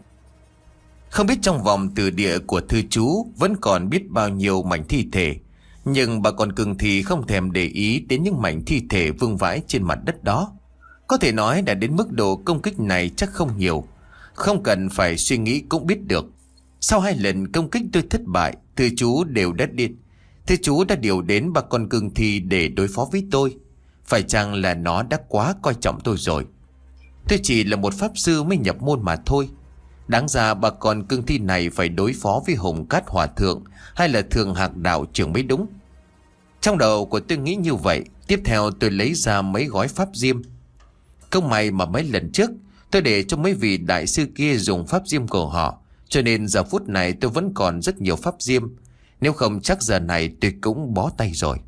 Không biết trong vòng tử địa của thư chú vẫn còn biết bao nhiêu mảnh thi thể. Nhưng bà con cương thi không thèm để ý đến những mảnh thi thể vương vãi trên mặt đất đó. Có thể nói đã đến mức độ công kích này chắc không nhiều. Không cần phải suy nghĩ cũng biết được. Sau hai lần công kích tôi thất bại, thư chú đều đã điên. Thư chú đã điều đến ba con cương thi để đối phó với tôi. Phải chăng là nó đã quá coi trọng tôi rồi? Tôi chỉ là một pháp sư mới nhập môn mà thôi. Đáng ra ba con cương thi này phải đối phó với Hồng Cát Hòa Thượng hay là Thường Hạc Đạo trưởng mới đúng. Trong đầu của tôi nghĩ như vậy. Tiếp theo tôi lấy ra mấy gói pháp diêm. Không may mà mấy lần trước tôi để cho mấy vị đại sư kia dùng pháp diêm của họ, cho nên giờ phút này tôi vẫn còn rất nhiều pháp diêm. Nếu không chắc giờ này tôi cũng bó tay rồi.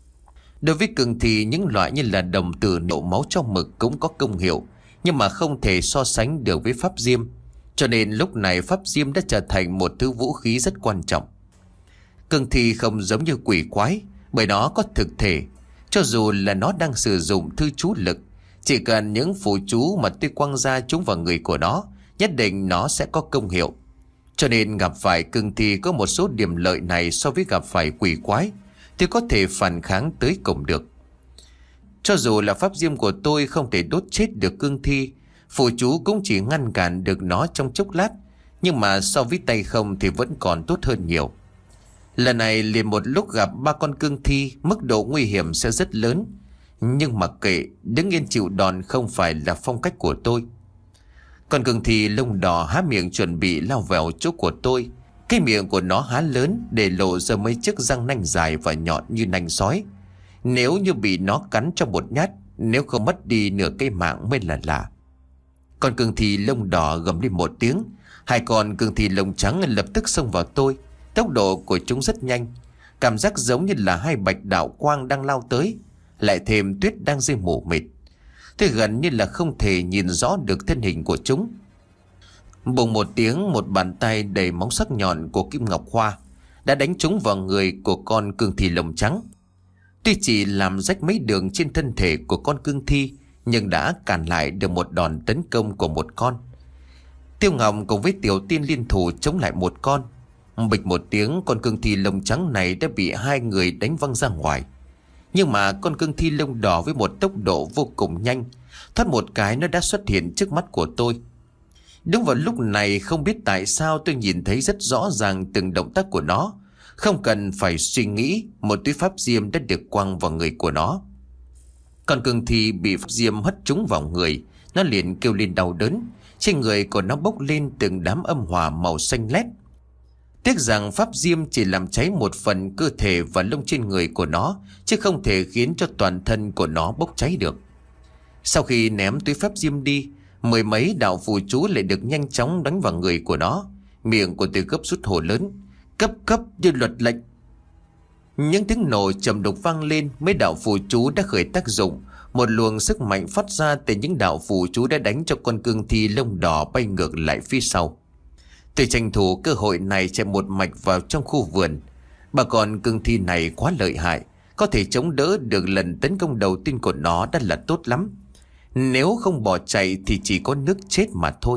Đối với cương thi, những loại như là đồng tử nổ máu trong mực cũng có công hiệu, nhưng mà không thể so sánh được với pháp diêm. Cho nên lúc này pháp diêm đã trở thành một thứ vũ khí rất quan trọng. Cương thi không giống như quỷ quái, bởi nó có thực thể. Cho dù là nó đang sử dụng thư chú lực, chỉ cần những phù chú mà tôi quăng ra chúng vào người của nó, nhất định nó sẽ có công hiệu. Cho nên gặp phải cương thi có một số điểm lợi này so với gặp phải quỷ quái, thì có thể phản kháng tới cùng được. Cho dù là pháp diêm của tôi không thể đốt chết được cương thi, phù chú cũng chỉ ngăn cản được nó trong chốc lát, nhưng mà so với tay không thì vẫn còn tốt hơn nhiều. Lần này liền một lúc gặp ba con cương thi, mức độ nguy hiểm sẽ rất lớn. Nhưng mặc kệ, đứng yên chịu đòn không phải là phong cách của tôi. Con cương thi lông đỏ há miệng chuẩn bị lao vào chỗ của tôi. Cái miệng của nó há lớn để lộ ra mấy chiếc răng nanh dài và nhọn như nanh sói. Nếu như bị nó cắn cho một nhát, nếu không mất đi nửa cây mạng mới là lạ. Con cương thi lông đỏ gầm lên một tiếng. Hai con cương thi lông trắng lập tức xông vào tôi. Tốc độ của chúng rất nhanh, cảm giác giống như là hai bạch đạo quang đang lao tới, lại thêm tuyết đang rơi mù mịt. Tôi gần như là không thể nhìn rõ được thân hình của chúng. Bùng một tiếng, một bàn tay đầy móng sắc nhọn của Kim Ngọc Hoa đã đánh trúng vào người của con cương thi lông trắng. Tuy chỉ làm rách mấy đường trên thân thể của con cương thi, nhưng đã cản lại được một đòn tấn công của một con. Tiêu Ngọc cùng với Tiểu Tiên liên thủ chống lại một con. Bịch một tiếng, con cương thi lông trắng này đã bị hai người đánh văng ra ngoài. Nhưng mà con cương thi lông đỏ với một tốc độ vô cùng nhanh, thoát một cái nó đã xuất hiện trước mắt của tôi. Đúng vào lúc này, không biết tại sao tôi nhìn thấy rất rõ ràng từng động tác của nó. Không cần phải suy nghĩ, một túy pháp diêm đã được quăng vào người của nó. Con cương thi bị pháp diêm hất trúng vào người, nó liền kêu lên đau đớn. Trên người của nó bốc lên từng đám âm hỏa màu xanh lét. Tiếc rằng pháp diêm chỉ làm cháy một phần cơ thể và lông trên người của nó, chứ không thể khiến cho toàn thân của nó bốc cháy được. Sau khi ném túy pháp diêm đi, mười mấy đạo phù chú lại được nhanh chóng đánh vào người của nó. Miệng của tôi gấp rút hô lớn: cấp cấp như luật lệnh. Những tiếng nổ trầm đục vang lên, mấy đạo phù chú đã khởi tác dụng. Một luồng sức mạnh phát ra từ những đạo phù chú đã đánh cho con cương thi lông đỏ bay ngược lại phía sau. Tôi tranh thủ cơ hội này chạy một mạch vào trong khu vườn. Bà con cương thi này quá lợi hại, có thể chống đỡ được lần tấn công đầu tiên của nó đã là tốt lắm. Nếu không bỏ chạy thì chỉ có nước chết mà thôi.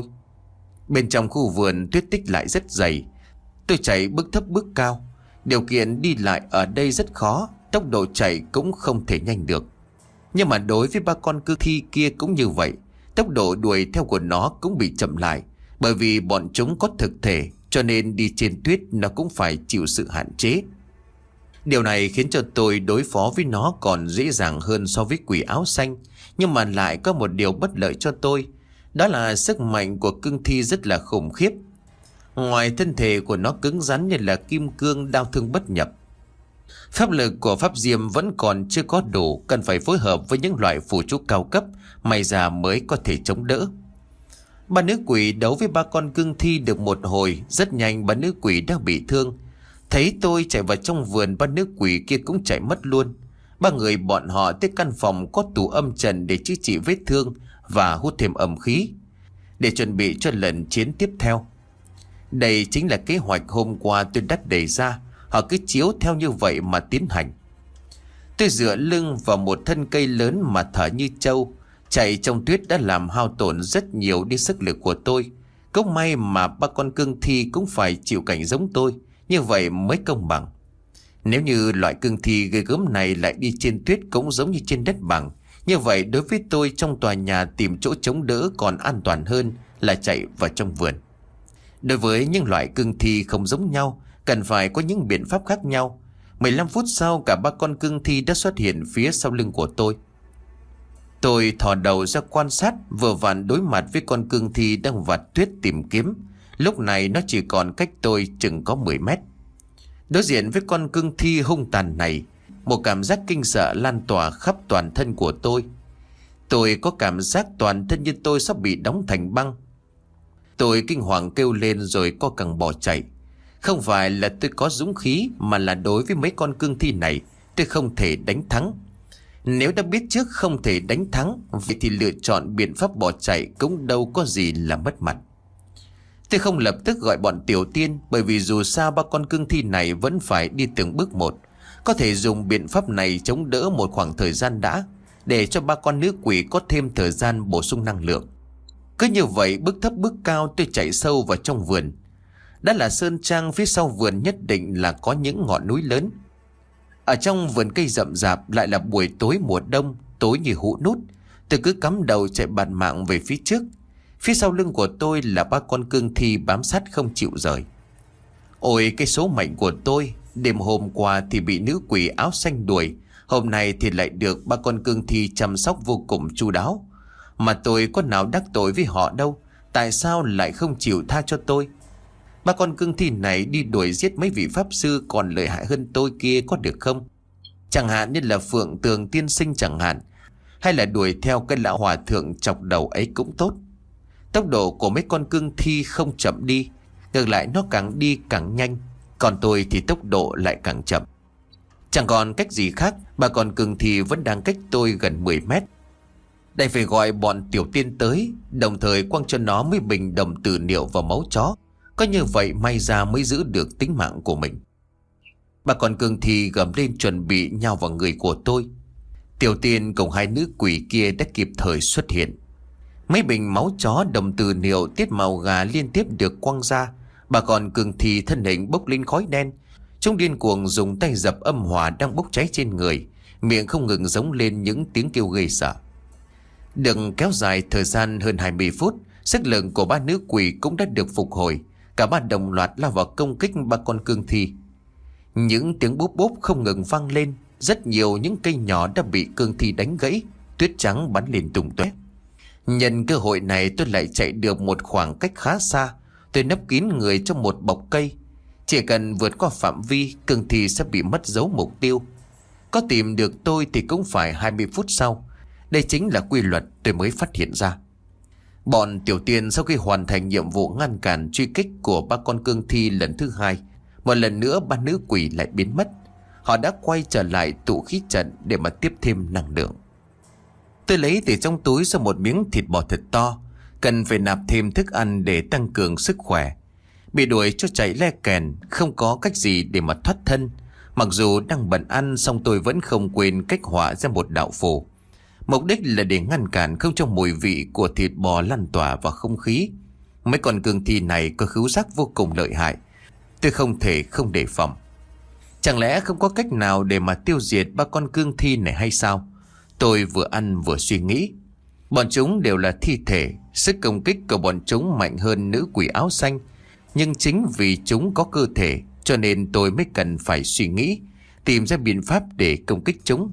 Bên trong khu vườn tuyết tích lại rất dày. Tôi chạy bước thấp bước cao. Điều kiện đi lại ở đây rất khó, tốc độ chạy cũng không thể nhanh được. Nhưng mà đối với ba con cương thi kia cũng như vậy, tốc độ đuổi theo của nó cũng bị chậm lại. Bởi vì bọn chúng có thực thể, cho nên đi trên tuyết nó cũng phải chịu sự hạn chế. Điều này khiến cho tôi đối phó với nó còn dễ dàng hơn so với quỷ áo xanh. Nhưng mà lại có một điều bất lợi cho tôi, đó là sức mạnh của cương thi rất là khủng khiếp. Ngoài thân thể của nó cứng rắn như là kim cương, đao thương bất nhập, pháp lực của pháp diêm vẫn còn chưa có đủ, cần phải phối hợp với những loại phù chú cao cấp, may ra mới có thể chống đỡ. Ba nữ quỷ đấu với ba con cương thi được một hồi, rất nhanh ba nữ quỷ đã bị thương. Thấy tôi chạy vào trong vườn, ba nữ quỷ kia cũng chạy mất luôn. Ba người bọn họ tới căn phòng có tủ âm trần để chữa trị vết thương và hút thêm âm khí, để chuẩn bị cho lần chiến tiếp theo. Đây chính là kế hoạch hôm qua tôi đã đề ra, họ cứ chiếu theo như vậy mà tiến hành. Tôi dựa lưng vào một thân cây lớn mà thở như trâu. Chạy trong tuyết đã làm hao tổn rất nhiều đi sức lực của tôi. Cũng may mà ba con cương thi cũng phải chịu cảnh giống tôi, như vậy mới công bằng. Nếu như loại cương thi ghê gớm này lại đi trên tuyết cũng giống như trên đất bằng, như vậy đối với tôi trong tòa nhà tìm chỗ chống đỡ còn an toàn hơn là chạy vào trong vườn. Đối với những loại cương thi không giống nhau, cần phải có những biện pháp khác nhau. mười lăm phút sau, cả ba con cương thi đã xuất hiện phía sau lưng của tôi. Tôi thò đầu ra quan sát, vừa vặn đối mặt với con cương thi đang vặt tuyết tìm kiếm. Lúc này nó chỉ còn cách tôi chừng có mười mét. Đối diện với con cương thi hung tàn này, một cảm giác kinh sợ lan tỏa khắp toàn thân của tôi. Tôi có cảm giác toàn thân như tôi sắp bị đóng thành băng. Tôi kinh hoàng kêu lên rồi co cẳng bỏ chạy. Không phải là tôi có dũng khí, mà là đối với mấy con cương thi này tôi không thể đánh thắng. Nếu đã biết trước không thể đánh thắng, vậy thì lựa chọn biện pháp bỏ chạy cũng đâu có gì là mất mặt. Tôi không lập tức gọi bọn Tiểu Tiên, bởi vì dù sao ba con cương thi này vẫn phải đi từng bước một. Có thể dùng biện pháp này chống đỡ một khoảng thời gian đã, để cho ba con nữ quỷ có thêm thời gian bổ sung năng lượng. Cứ như vậy, bước thấp bước cao tôi chạy sâu vào trong vườn. Đã là sơn trang, phía sau vườn nhất định là có những ngọn núi lớn. Ở trong vườn cây rậm rạp, lại là buổi tối mùa đông, tối như hũ nút. Tôi cứ cắm đầu chạy bạt mạng về phía trước. Phía sau lưng của tôi là ba con cương thi bám sát không chịu rời. Ôi cái số mệnh của tôi, đêm hôm qua thì bị nữ quỷ áo xanh đuổi, hôm nay thì lại được ba con cương thi chăm sóc vô cùng chu đáo. Mà tôi có nào đắc tội với họ đâu, Tại sao lại không chịu tha cho tôi? Ba con cương thi này đi đuổi giết mấy vị pháp sư còn lợi hại hơn tôi kia có được không? Chẳng hạn như là Phượng Tường tiên sinh chẳng hạn, hay là đuổi theo cái lão hòa thượng chọc đầu ấy cũng tốt. Tốc độ của mấy con cương thi không chậm đi, ngược lại nó càng đi càng nhanh, còn tôi thì tốc độ lại càng chậm. Chẳng còn cách gì khác, ba con cương thi vẫn đang cách tôi gần mười mét. Đành phải gọi bọn tiểu tiên tới, đồng thời quăng cho nó mấy bình đồng tử niệu và máu chó. Có như vậy may ra mới giữ được tính mạng của mình. Ba con cương thi gầm lên chuẩn bị nhào vào người của tôi. Tiểu tiên cùng hai nữ quỷ kia đã kịp thời xuất hiện. Mấy bình máu chó, đồng tử niệu, tiết màu gà liên tiếp được quăng ra. Ba con cương thi thân hình bốc lên khói đen. Chúng điên cuồng dùng tay dập âm hỏa đang bốc cháy trên người, miệng không ngừng giống lên những tiếng kêu ghê sợ. Đừng kéo dài thời gian hơn hai mươi phút, sức lực của ba nữ quỷ cũng đã được phục hồi. Cả ba đồng loạt lao vào công kích ba con cương thi. Những tiếng bốp bốp không ngừng vang lên. Rất nhiều những cây nhỏ đã bị cương thi đánh gãy, tuyết trắng bắn lên tung tóe. Nhân cơ hội này tôi lại chạy được một khoảng cách khá xa. Tôi nấp kín người trong một bọc cây. Chỉ cần vượt qua phạm vi, cương thi sẽ bị mất dấu mục tiêu. Có tìm được tôi thì cũng phải hai mươi phút sau. Đây chính là quy luật tôi mới phát hiện ra. Bọn tiểu tiên sau khi hoàn thành nhiệm vụ ngăn cản truy kích của ba con cương thi lần thứ hai, một lần nữa ba nữ quỷ lại biến mất. Họ đã quay trở lại tụ khí trận để mà tiếp thêm năng lượng. Tôi lấy từ trong túi ra một miếng thịt bò thật to, cần phải nạp thêm thức ăn để tăng cường sức khỏe. Bị đuổi cho chạy le kèn, không có cách gì để mà thoát thân. Mặc dù đang bận ăn, song tôi vẫn không quên cách họa ra một đạo phù. Mục đích là để ngăn cản không cho mùi vị của thịt bò lan tỏa vào không khí. Mấy con cương thi này có khứu giác vô cùng lợi hại, tôi không thể không đề phòng. Chẳng lẽ không có cách nào để mà tiêu diệt ba con cương thi này hay sao? Tôi vừa ăn vừa suy nghĩ. Bọn chúng đều là thi thể, sức công kích của bọn chúng mạnh hơn nữ quỷ áo xanh. Nhưng chính vì chúng có cơ thể cho nên tôi mới cần phải suy nghĩ, tìm ra biện pháp để công kích chúng.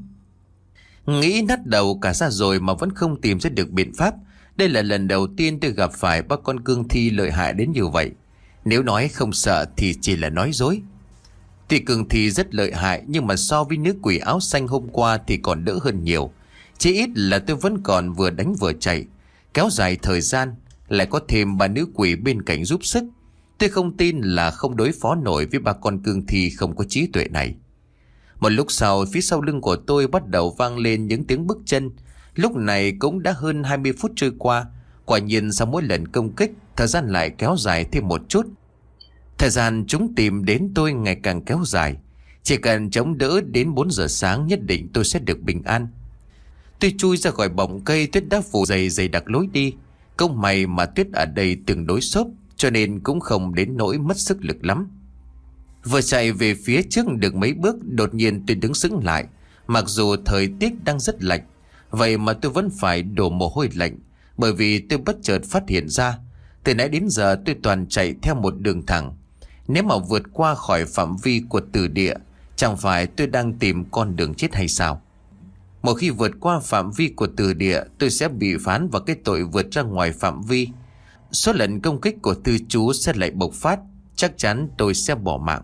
Nghĩ nát đầu cả ra rồi mà vẫn không tìm ra được biện pháp. Đây là lần đầu tiên tôi gặp phải ba con cương thi lợi hại đến như vậy. Nếu nói không sợ thì chỉ là nói dối. Tuy cương thi rất lợi hại, nhưng mà so với nữ quỷ áo xanh hôm qua thì còn đỡ hơn nhiều. Chỉ ít là tôi vẫn còn vừa đánh vừa chạy, kéo dài thời gian, lại có thêm ba nữ quỷ bên cạnh giúp sức. Tôi không tin là không đối phó nổi với ba con cương thi không có trí tuệ này. Một lúc sau, phía sau lưng của tôi bắt đầu vang lên những tiếng bước chân. Lúc này cũng đã hơn hai mươi phút trôi qua. Quả nhiên sau mỗi lần công kích, thời gian lại kéo dài thêm một chút. Thời gian chúng tìm đến tôi ngày càng kéo dài. Chỉ cần chống đỡ đến bốn giờ sáng, nhất định tôi sẽ được bình an. Tôi chui ra khỏi bọng cây, tuyết đã phủ dày dày đặc lối đi. Công may mà tuyết ở đây tương đối xốp, cho nên cũng không đến nỗi mất sức lực lắm. Vừa chạy về phía trước được mấy bước, đột nhiên tôi đứng sững lại. Mặc dù thời tiết đang rất lạnh, vậy mà tôi vẫn phải đổ mồ hôi lạnh. Bởi vì tôi bất chợt phát hiện ra, từ nãy đến giờ tôi toàn chạy theo một đường thẳng. Nếu mà vượt qua khỏi phạm vi của tử địa, chẳng phải tôi đang tìm con đường chết hay sao? Một khi vượt qua phạm vi của tử địa, tôi sẽ bị phán vào cái tội vượt ra ngoài phạm vi. Số lần công kích của tư chú sẽ lại bộc phát, chắc chắn tôi sẽ bỏ mạng.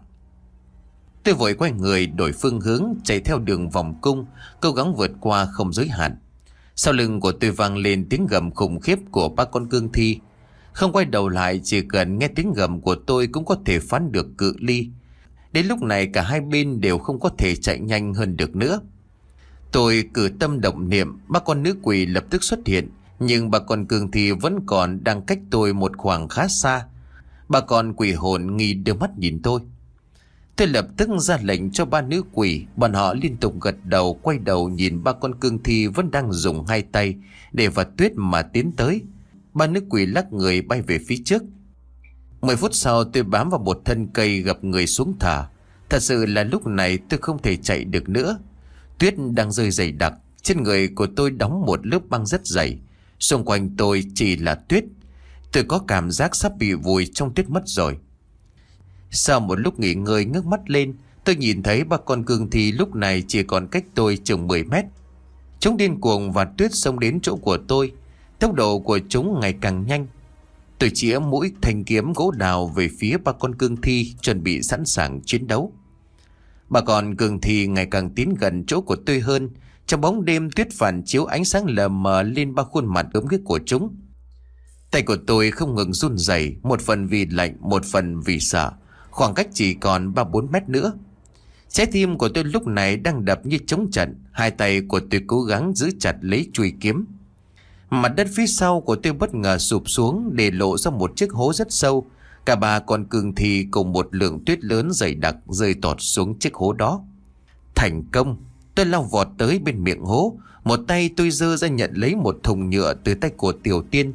Tôi vội quay người đổi phương hướng, chạy theo đường vòng cung, cố gắng vượt qua không giới hạn. Sau lưng của tôi vang lên tiếng gầm khủng khiếp của ba con cương thi. Không quay đầu lại, chỉ cần nghe tiếng gầm của tôi cũng có thể phán được cự ly. Đến lúc này cả hai bên đều không có thể chạy nhanh hơn được nữa. Tôi cử tâm động niệm, ba con nữ quỷ lập tức xuất hiện. Nhưng ba con cương thi vẫn còn đang cách tôi một khoảng khá xa. Ba con quỷ hồn nghi đưa mắt nhìn tôi. Tôi lập tức ra lệnh cho ba nữ quỷ. Bọn họ liên tục gật đầu, quay đầu nhìn ba con cương thi vẫn đang dùng hai tay để vặt tuyết mà tiến tới. Ba nữ quỷ lắc người bay về phía trước. Mười phút sau tôi bám vào một thân cây gập người xuống thả. Thật sự là lúc này tôi không thể chạy được nữa. Tuyết đang rơi dày đặc, trên người của tôi đóng một lớp băng rất dày. Xung quanh tôi chỉ là tuyết. Tôi có cảm giác sắp bị vùi trong tuyết mất rồi. Sau một lúc nghỉ ngơi ngước mắt lên, tôi nhìn thấy ba con cương thi lúc này chỉ còn cách tôi chừng mười mét. Chúng điên cuồng và tuyết xông đến chỗ của tôi. Tốc độ của chúng ngày càng nhanh. Tôi chĩa mũi thanh kiếm gỗ đào về phía ba con cương thi chuẩn bị sẵn sàng chiến đấu. Ba con cương thi ngày càng tiến gần chỗ của tôi hơn. Trong bóng đêm tuyết phản chiếu ánh sáng lờ mờ lên ba khuôn mặt ốm ghiếc của chúng. Tay của tôi không ngừng run rẩy, một phần vì lạnh, một phần vì sợ. Khoảng cách chỉ còn ba bốn mét nữa. Trái tim của tôi lúc này đang đập như trống trận. Hai tay của tôi cố gắng giữ chặt lấy chuôi kiếm. Mặt đất phía sau của tôi bất ngờ sụp xuống, để lộ ra một chiếc hố rất sâu. Cả ba con cương thi cùng một lượng tuyết lớn dày đặc rơi tọt xuống chiếc hố đó. Thành công! Tôi lao vọt tới bên miệng hố. Một tay tôi giơ ra nhận lấy một thùng nhựa từ tay của Tiểu Tiên.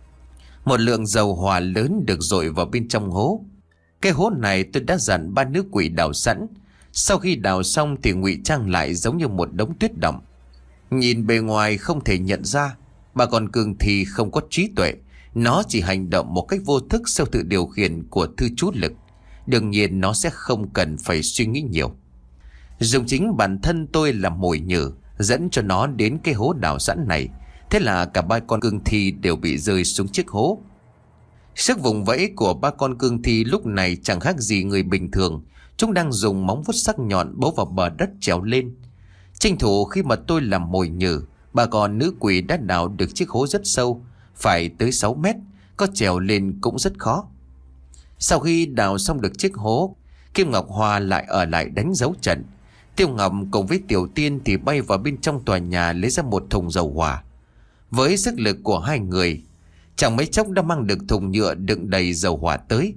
Một lượng dầu hỏa lớn được dội vào bên trong hố. Cái hố này tôi đã dặn ba nữ quỷ đào sẵn. Sau khi đào xong thì ngụy trang lại giống như một đống tuyết đọng. Nhìn bề ngoài không thể nhận ra ba con cương thi không có trí tuệ. Nó chỉ hành động một cách vô thức theo sự điều khiển của thư chú lực. Đương nhiên nó sẽ không cần phải suy nghĩ nhiều. Dùng chính bản thân tôi làm mồi nhử, dẫn cho nó đến cái hố đào sẵn này. Thế là cả ba con cương thi đều bị rơi xuống chiếc hố. Sức vùng vẫy của ba con cương thi lúc này chẳng khác gì người bình thường. Chúng đang dùng móng vuốt sắc nhọn bấu vào bờ đất trèo lên. Tranh thủ khi mà tôi làm mồi nhử, ba con nữ quỷ đã đào được chiếc hố rất sâu, phải tới sáu mét, có trèo lên cũng rất khó. Sau khi đào xong được chiếc hố, Kim Ngọc Hoa lại ở lại đánh dấu trận. Tiêu Ngọc cùng với Tiểu Tiên thì bay vào bên trong tòa nhà lấy ra một thùng dầu hỏa. Với sức lực của hai người, chẳng mấy chốc đã mang được thùng nhựa đựng đầy dầu hỏa tới.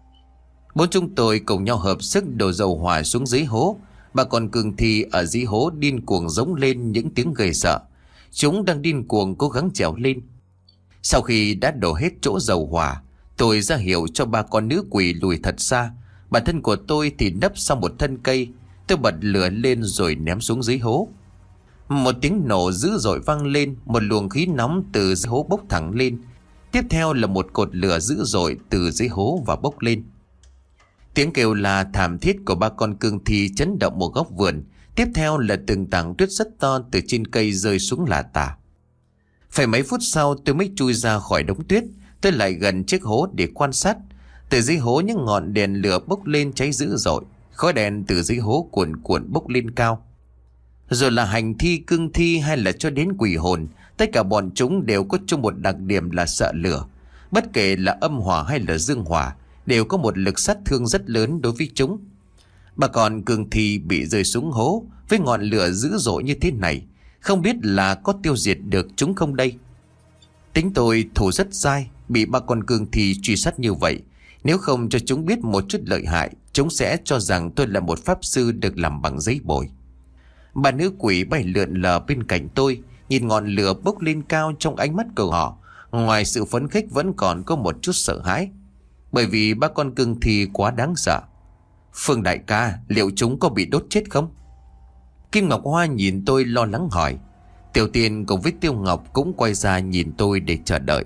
Bốn chúng tôi cùng nhau hợp sức đổ dầu hỏa xuống dưới hố. Ba con cương thi ở dưới hố điên cuồng giống lên những tiếng gây sợ. Chúng đang điên cuồng cố gắng trèo lên. Sau khi đã đổ hết chỗ dầu hỏa, tôi ra hiệu cho ba con nữ quỷ lùi thật xa. Bản thân của tôi thì nấp sau một thân cây. Tôi bật lửa lên rồi ném xuống dưới hố. Một tiếng nổ dữ dội vang lên. Một luồng khí nóng từ dưới hố bốc thẳng lên. Tiếp theo là một cột lửa dữ dội từ dưới hố và bốc lên. Tiếng kêu là thảm thiết của ba con cương thi chấn động một góc vườn. Tiếp theo là từng tảng tuyết rất to từ trên cây rơi xuống lả tả. Phải mấy phút sau tôi mới chui ra khỏi đống tuyết. Tôi lại gần chiếc hố để quan sát. Từ dưới hố những ngọn đèn lửa bốc lên cháy dữ dội. Khói đèn từ dưới hố cuồn cuộn bốc lên cao. Rồi là hành thi, cương thi hay là cho đến quỷ hồn, tất cả bọn chúng đều có chung một đặc điểm là sợ lửa. Bất kể là âm hỏa hay là dương hỏa, đều có một lực sát thương rất lớn đối với chúng. Bà con cương thi bị rơi xuống hố với ngọn lửa dữ dội như thế này, không biết là có tiêu diệt được chúng không đây. Tính tôi thủ rất dai, bị ba con cương thi truy sát như vậy. Nếu không cho chúng biết một chút lợi hại, chúng sẽ cho rằng tôi là một pháp sư được làm bằng giấy bồi. Bà nữ quỷ bay lượn lờ bên cạnh tôi, nhìn ngọn lửa bốc lên cao trong ánh mắt của họ. Ngoài sự phấn khích vẫn còn có một chút sợ hãi, bởi vì ba con cương thi quá đáng sợ. Phương đại ca, liệu chúng có bị đốt chết không? Kim Ngọc Hoa nhìn tôi lo lắng hỏi. Tiểu Tiên cùng với Tiêu Ngọc cũng quay ra nhìn tôi để chờ đợi.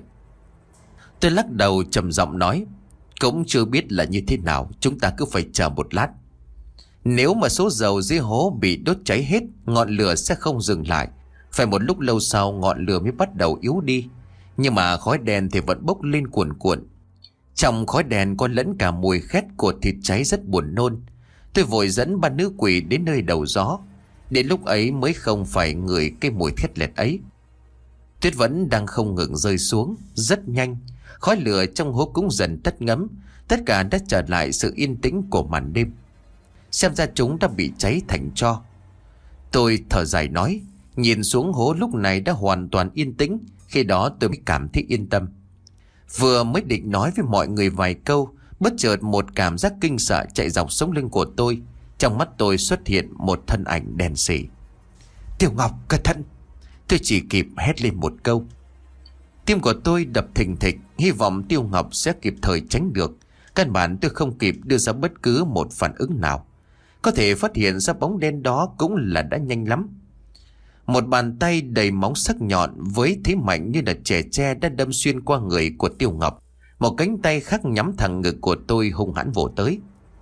Tôi lắc đầu trầm giọng nói, cũng chưa biết là như thế nào, chúng ta cứ phải chờ một lát. Nếu mà số dầu dưới hố bị đốt cháy hết, ngọn lửa sẽ không dừng lại. Phải một lúc lâu sau ngọn lửa mới bắt đầu yếu đi. Nhưng mà khói đèn thì vẫn bốc lên cuồn cuộn. Trong khói đèn có lẫn cả mùi khét của thịt cháy rất buồn nôn. Tôi vội dẫn ba nữ quỷ đến nơi đầu gió. Đến lúc ấy mới không phải ngửi cái mùi thét lẹt ấy. Tuyết vẫn đang không ngừng rơi xuống, rất nhanh. Khói lửa trong hố cũng dần tắt ngấm. Tất cả đã trở lại sự yên tĩnh của màn đêm. Xem ra chúng đã bị cháy thành tro. Tôi thở dài nói, nhìn xuống hố lúc này đã hoàn toàn yên tĩnh. Khi đó tôi mới cảm thấy yên tâm. Vừa mới định nói với mọi người vài câu, bất chợt một cảm giác kinh sợ chạy dọc sống lưng của tôi. Trong mắt tôi xuất hiện một thân ảnh đen sì. Tiểu Ngọc, cẩn thận! Tôi chỉ kịp hét lên một câu. Tim của tôi đập thình thịch, hy vọng Tiêu Ngọc sẽ kịp thời tránh được. Căn bản tôi không kịp đưa ra bất cứ một phản ứng nào. Có thể phát hiện ra bóng đen đó cũng là đã nhanh lắm. Một bàn tay đầy móng sắc nhọn với thế mạnh như là chẻ tre đã đâm xuyên qua người của Tiêu Ngọc. Một cánh tay khác nhắm thẳng ngực của tôi hung hãn vỗ tới.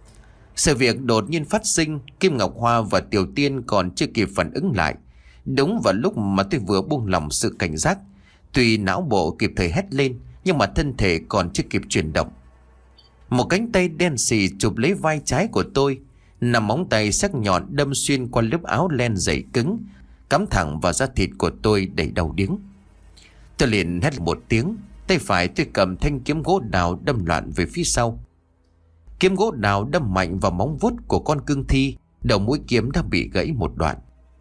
Sự việc đột nhiên phát sinh, Kim Ngọc Hoa và Tiểu Tiên còn chưa kịp phản ứng lại. Đúng vào lúc mà tôi vừa buông lỏng sự cảnh giác, tuy não bộ kịp thời hét lên, nhưng mà thân thể còn chưa kịp chuyển động. Một cánh tay đen xì chụp lấy vai trái của tôi, nằm móng tay sắc nhọn đâm xuyên qua lớp áo len dày cứng, cắm thẳng vào da thịt của tôi đầy đau điếng. Tôi liền hét một tiếng, tay phải tôi cầm thanh kiếm gỗ đào đâm loạn về phía sau. Kiếm gỗ đào đâm mạnh vào móng vuốt của con cương thi, đầu mũi kiếm đã bị gãy một đoạn.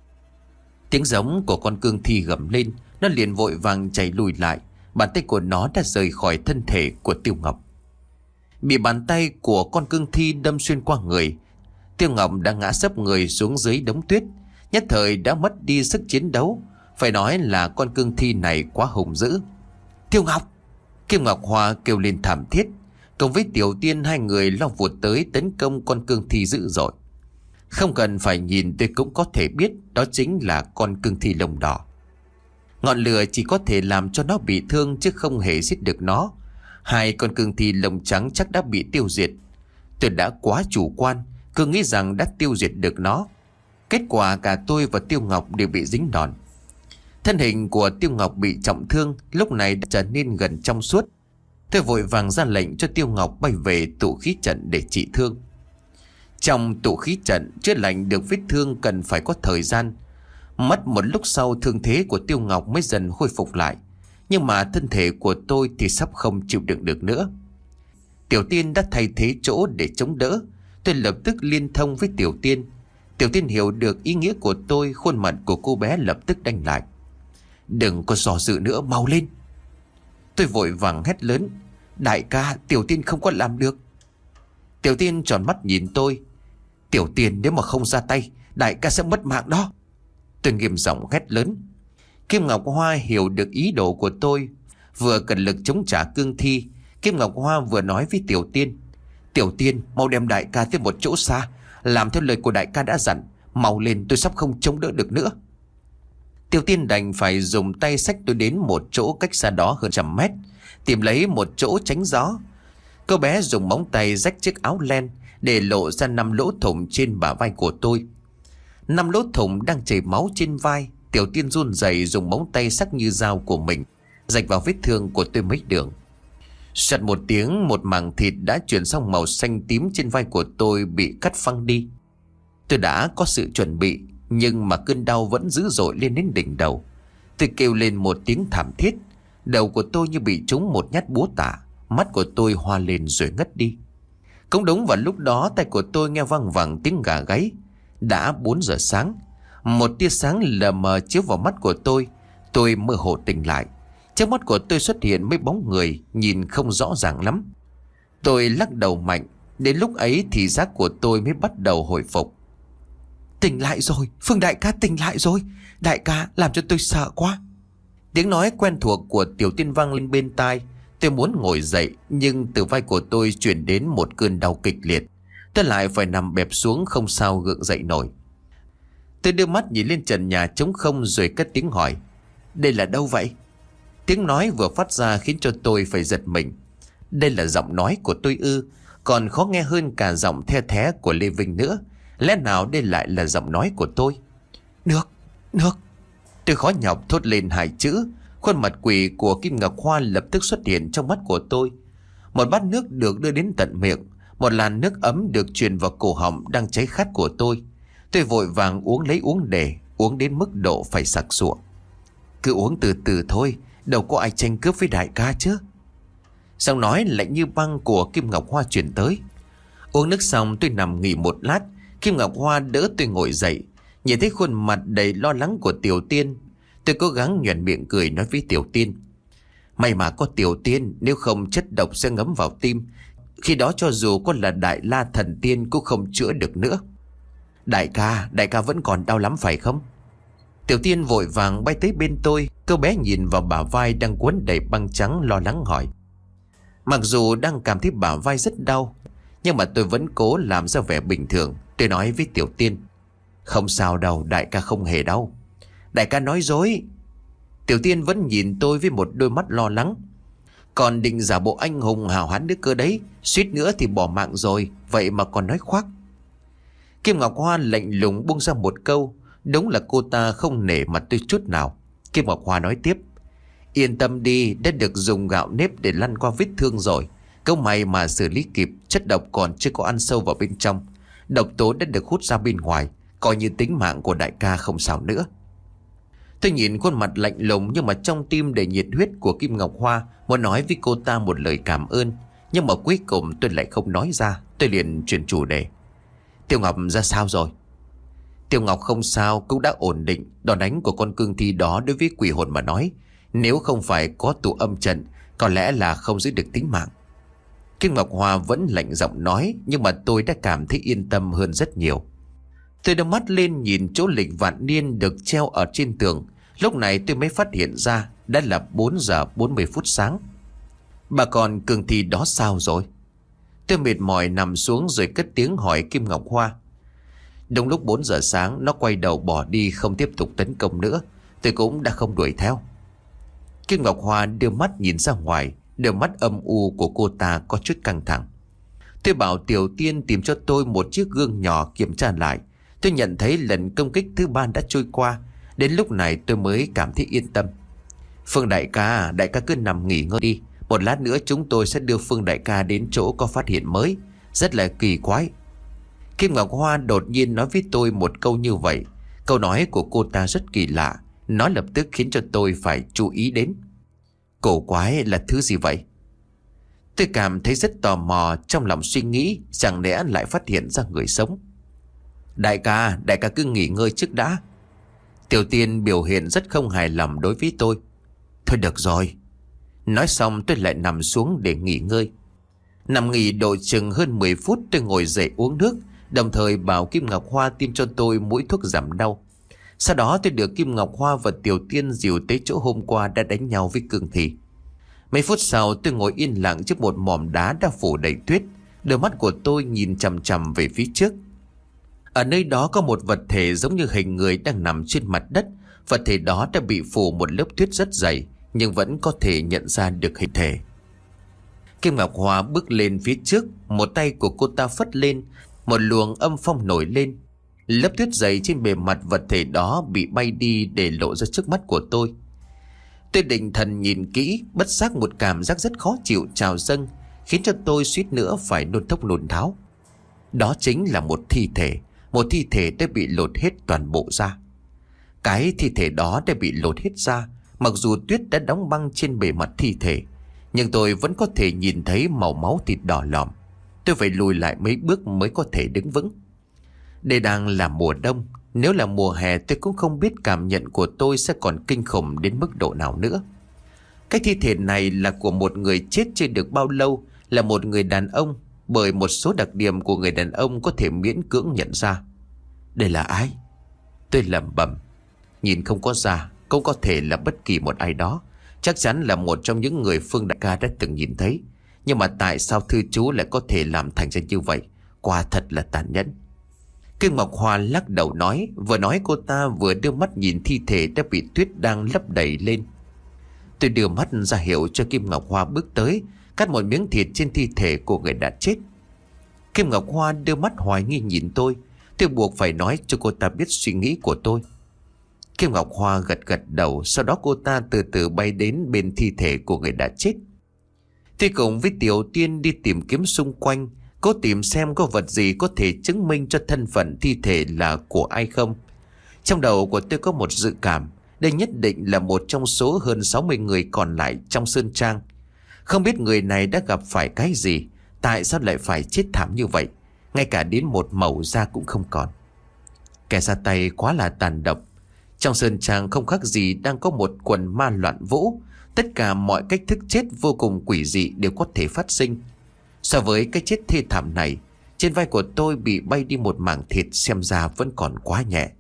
Tiếng giống của con cương thi gầm lên, nó liền vội vàng chạy lùi lại, bàn tay của nó đã rời khỏi thân thể của Tiêu Ngọc. Bị bàn tay của con cương thi đâm xuyên qua người, Tiêu Ngọc đã ngã sấp người xuống dưới đống tuyết, nhất thời đã mất đi sức chiến đấu. Phải nói là con cương thi này quá hùng dữ. Tiêu Ngọc! Kim Ngọc Hoa kêu lên thảm thiết. Cùng với Tiểu Tiên, hai người lao vụt tới tấn công con cương thi dữ dội. Không cần phải nhìn tôi cũng có thể biết đó chính là con cương thi lông đỏ. Ngọn lửa chỉ có thể làm cho nó bị thương chứ không hề giết được nó. Hai con cương thi lông trắng chắc đã bị tiêu diệt. Tôi đã quá chủ quan, cứ nghĩ rằng đã tiêu diệt được nó. Kết quả cả tôi và Tiêu Ngọc đều bị dính đòn. Thân hình của Tiêu Ngọc bị trọng thương lúc này đã trở nên gần trong suốt. Tôi vội vàng ra lệnh cho Tiêu Ngọc bay về tụ khí trận để trị thương. Trong tụ khí trận, chữa lành được vết thương cần phải có thời gian. Mất một lúc sau, thương thế của Tiêu Ngọc mới dần khôi phục lại. Nhưng mà thân thể của tôi thì sắp không chịu đựng được nữa. Tiểu Tiên đã thay thế chỗ để chống đỡ. Tôi lập tức liên thông với Tiểu Tiên. Tiểu Tiên hiểu được ý nghĩa của tôi, khuôn mặt của cô bé lập tức đanh lại. Đừng có dò dự nữa, mau lên! Tôi vội vàng hét lớn. Đại ca, Tiểu Tiên không có làm được. Tiểu Tiên tròn mắt nhìn tôi. Tiểu Tiên, nếu mà không ra tay, đại ca sẽ mất mạng đó. Tôi nghiêm giọng hét lớn. Kim Ngọc Hoa hiểu được ý đồ của tôi, vừa cần lực chống trả cương thi. Kim Ngọc Hoa vừa nói với Tiểu Tiên. Tiểu Tiên, mau đem đại ca tới một chỗ xa, làm theo lời của đại ca đã dặn. Mau lên, tôi sắp không chống đỡ được nữa. Tiểu Tiên đành phải dùng tay xách tôi đến một chỗ cách xa đó hơn trăm mét, tìm lấy một chỗ tránh gió. Cô bé dùng móng tay rách chiếc áo len để lộ ra năm lỗ thủng trên bả vai của tôi. Năm lỗ thủng đang chảy máu trên vai. Tiểu Tiên run rẩy dùng móng tay sắc như dao của mình rạch vào vết thương của tôi mấy đường. Sật một tiếng, một mảng thịt đã chuyển sang màu xanh tím trên vai của tôi bị cắt phăng đi. Tôi đã có sự chuẩn bị, nhưng mà cơn đau vẫn dữ dội lên đến đỉnh đầu. Tôi kêu lên một tiếng thảm thiết. Đầu của tôi như bị trúng một nhát búa tạ, mắt của tôi hoa lên rồi ngất đi. Cũng đúng vào lúc đó, tay của tôi nghe vang vẳng tiếng gà gáy. Đã bốn giờ sáng. Một tia sáng lờ mờ chiếu vào mắt của tôi. Tôi mơ hồ tỉnh lại. Trước mắt của tôi xuất hiện mấy bóng người, nhìn không rõ ràng lắm. Tôi lắc đầu mạnh. Đến lúc ấy thì giác của tôi mới bắt đầu hồi phục. Tỉnh lại rồi, Phương đại ca tỉnh lại rồi. Đại ca làm cho tôi sợ quá. Tiếng nói quen thuộc của Tiểu Tiên vang lên bên tai. Tôi muốn ngồi dậy, nhưng từ vai của tôi chuyển đến một cơn đau kịch liệt. Tôi lại phải nằm bẹp xuống, không sao gượng dậy nổi. Tôi đưa mắt nhìn lên trần nhà trống không rồi cất tiếng hỏi. Đây là đâu vậy? Tiếng nói vừa phát ra khiến cho tôi phải giật mình. Đây là giọng nói của tôi ư? Còn khó nghe hơn cả giọng the thé của Lê Vinh nữa. Lẽ nào đây lại là giọng nói của tôi? Nước, nước. Tôi khó nhọc thốt lên hai chữ. Khuôn mặt quỷ của Kim Ngọc Hoa lập tức xuất hiện trong mắt của tôi. Một bát nước được đưa đến tận miệng. Một làn nước ấm được truyền vào cổ họng đang cháy khát của tôi. Tôi vội vàng uống lấy uống để, uống đến mức độ phải sặc sụa. Cứ uống từ từ thôi, đâu có ai tranh cướp với đại ca chứ. Giọng nói lạnh như băng của Kim Ngọc Hoa truyền tới. Uống nước xong tôi nằm nghỉ một lát. Kim Ngọc Hoa đỡ tôi ngồi dậy. Nhìn thấy khuôn mặt đầy lo lắng của Tiểu Tiên, tôi cố gắng nhoẻn miệng cười nói với Tiểu Tiên. May mà có Tiểu Tiên, nếu không chất độc sẽ ngấm vào tim. Khi đó cho dù có là Đại La Thần Tiên cũng không chữa được nữa. Đại ca, đại ca vẫn còn đau lắm phải không? Tiểu Tiên vội vàng bay tới bên tôi. Cô bé nhìn vào bả vai đang quấn đầy băng trắng, lo lắng hỏi. Mặc dù đang cảm thấy bả vai rất đau, nhưng mà tôi vẫn cố làm ra vẻ bình thường. Tôi nói với Tiểu Tiên. Không sao đâu, đại ca không hề đau. Đại ca nói dối. Tiểu Tiên vẫn nhìn tôi với một đôi mắt lo lắng. Còn định giả bộ anh hùng hào hán nữa cơ đấy. Suýt nữa thì bỏ mạng rồi, vậy mà còn nói khoác. Kim Ngọc Hoa lạnh lùng buông ra một câu. Đúng là cô ta không nể mặt tôi chút nào. Kim Ngọc Hoa nói tiếp. Yên tâm đi, đã được dùng gạo nếp để lăn qua vết thương rồi. Câu may mà xử lý kịp, chất độc còn chưa có ăn sâu vào bên trong. Độc tố đã được hút ra bên ngoài, coi như tính mạng của đại ca không sao nữa. Tôi nhìn khuôn mặt lạnh lùng nhưng mà trong tim đầy nhiệt huyết của Kim Ngọc Hoa, muốn nói với cô ta một lời cảm ơn. Nhưng mà cuối cùng tôi lại không nói ra. Tôi liền chuyển chủ đề. Tiêu Ngọc ra sao rồi? Tiêu Ngọc không sao, cũng đã ổn định. Đòn đánh của con cương thi đó đối với quỷ hồn mà nói, nếu không phải có tụ âm trận, có lẽ là không giữ được tính mạng. Kim Ngọc Hoa vẫn lạnh giọng nói, nhưng mà tôi đã cảm thấy yên tâm hơn rất nhiều. Tôi đưa mắt lên nhìn chỗ lịch vạn niên được treo ở trên tường. Lúc này tôi mới phát hiện ra đã là bốn giờ bốn mươi phút sáng. Bà con cương thi đó sao rồi? Tôi mệt mỏi nằm xuống rồi cất tiếng hỏi Kim Ngọc Hoa. Đúng lúc bốn giờ sáng nó quay đầu bỏ đi, không tiếp tục tấn công nữa. Tôi cũng đã không đuổi theo. Kim Ngọc Hoa đưa mắt nhìn ra ngoài. Đôi mắt âm u của cô ta có chút căng thẳng. Tôi bảo Tiểu Tiên tìm cho tôi một chiếc gương nhỏ kiểm tra lại. Tôi nhận thấy lần công kích thứ ba đã trôi qua. Đến lúc này tôi mới cảm thấy yên tâm. Phương đại ca, đại ca cứ nằm nghỉ ngơi đi. Một lát nữa chúng tôi sẽ đưa Phương đại ca đến chỗ có phát hiện mới. Rất là kỳ quái. Kim Ngọc Hoa đột nhiên nói với tôi một câu như vậy. Câu nói của cô ta rất kỳ lạ. Nó lập tức khiến cho tôi phải chú ý đến. Cổ quái là thứ gì vậy? Tôi cảm thấy rất tò mò, trong lòng suy nghĩ chẳng lẽ lại phát hiện ra người sống. Đại ca, đại ca cứ nghỉ ngơi trước đã. Tiểu Tiên biểu hiện rất không hài lòng đối với tôi. Thôi được rồi. Nói xong tôi lại nằm xuống để nghỉ ngơi. Nằm nghỉ độ chừng hơn mười phút, tôi ngồi dậy uống nước, đồng thời bảo Kim Ngọc Hoa tiêm cho tôi mũi thuốc giảm đau. Sau đó tôi được Kim Ngọc Hoa và Tiểu Tiên dìu tới chỗ hôm qua đã đánh nhau với cương thi. Mấy phút sau tôi ngồi yên lặng trước một mỏm đá đã phủ đầy tuyết. Đôi mắt của tôi nhìn chằm chằm về phía trước. Ở nơi đó có một vật thể giống như hình người đang nằm trên mặt đất. Vật thể đó đã bị phủ một lớp tuyết rất dày, nhưng vẫn có thể nhận ra được hình thể. Kim Ngọc Hoa bước lên phía trước, một tay của cô ta phất lên, một luồng âm phong nổi lên. Lớp tuyết dày trên bề mặt vật thể đó bị bay đi để lộ ra trước mắt của tôi. Tôi định thần nhìn kỹ, bất giác một cảm giác rất khó chịu trào dâng, khiến cho tôi suýt nữa phải nôn thốc nôn tháo. Đó chính là một thi thể, một thi thể đã bị lột hết toàn bộ da. Cái thi thể đó đã bị lột hết da, mặc dù tuyết đã đóng băng trên bề mặt thi thể, nhưng tôi vẫn có thể nhìn thấy màu máu thịt đỏ lòm. Tôi phải lùi lại mấy bước mới có thể đứng vững. Đây đang là mùa đông, nếu là mùa hè tôi cũng không biết cảm nhận của tôi sẽ còn kinh khủng đến mức độ nào nữa. Cái thi thể này là của một người chết chưa được bao lâu, là một người đàn ông, bởi một số đặc điểm của người đàn ông có thể miễn cưỡng nhận ra. Đây là ai? Tôi lẩm bẩm. Nhìn không có da, cũng có thể là bất kỳ một ai đó. Chắc chắn là một trong những người Phương đại ca đã từng nhìn thấy. Nhưng mà tại sao thư chú lại có thể làm thành ra như vậy? Quả thật là tàn nhẫn. Kim Ngọc Hoa lắc đầu nói. Vừa nói cô ta vừa đưa mắt nhìn thi thể đã bị tuyết đang lấp đầy lên. Tôi đưa mắt ra hiệu cho Kim Ngọc Hoa bước tới, cắt một miếng thịt trên thi thể của người đã chết. Kim Ngọc Hoa đưa mắt hoài nghi nhìn tôi. Tôi buộc phải nói cho cô ta biết suy nghĩ của tôi. Kim Ngọc Hoa gật gật đầu. Sau đó cô ta từ từ bay đến bên thi thể của người đã chết. Tôi cùng với Tiểu Tiên đi tìm kiếm xung quanh, cố tìm xem có vật gì có thể chứng minh cho thân phận thi thể là của ai không. Trong đầu của tôi có một dự cảm, đây nhất định là một trong số hơn sáu mươi người còn lại trong Sơn Trang. Không biết người này đã gặp phải cái gì, tại sao lại phải chết thảm như vậy, ngay cả đến một mẩu da cũng không còn. Kẻ ra tay quá là tàn độc. Trong Sơn Trang không khác gì đang có một quần ma loạn vũ. Tất cả mọi cách thức chết vô cùng quỷ dị đều có thể phát sinh. So với cái chết thê thảm này, trên vai của tôi bị bay đi một mảng thịt xem ra vẫn còn quá nhẹ.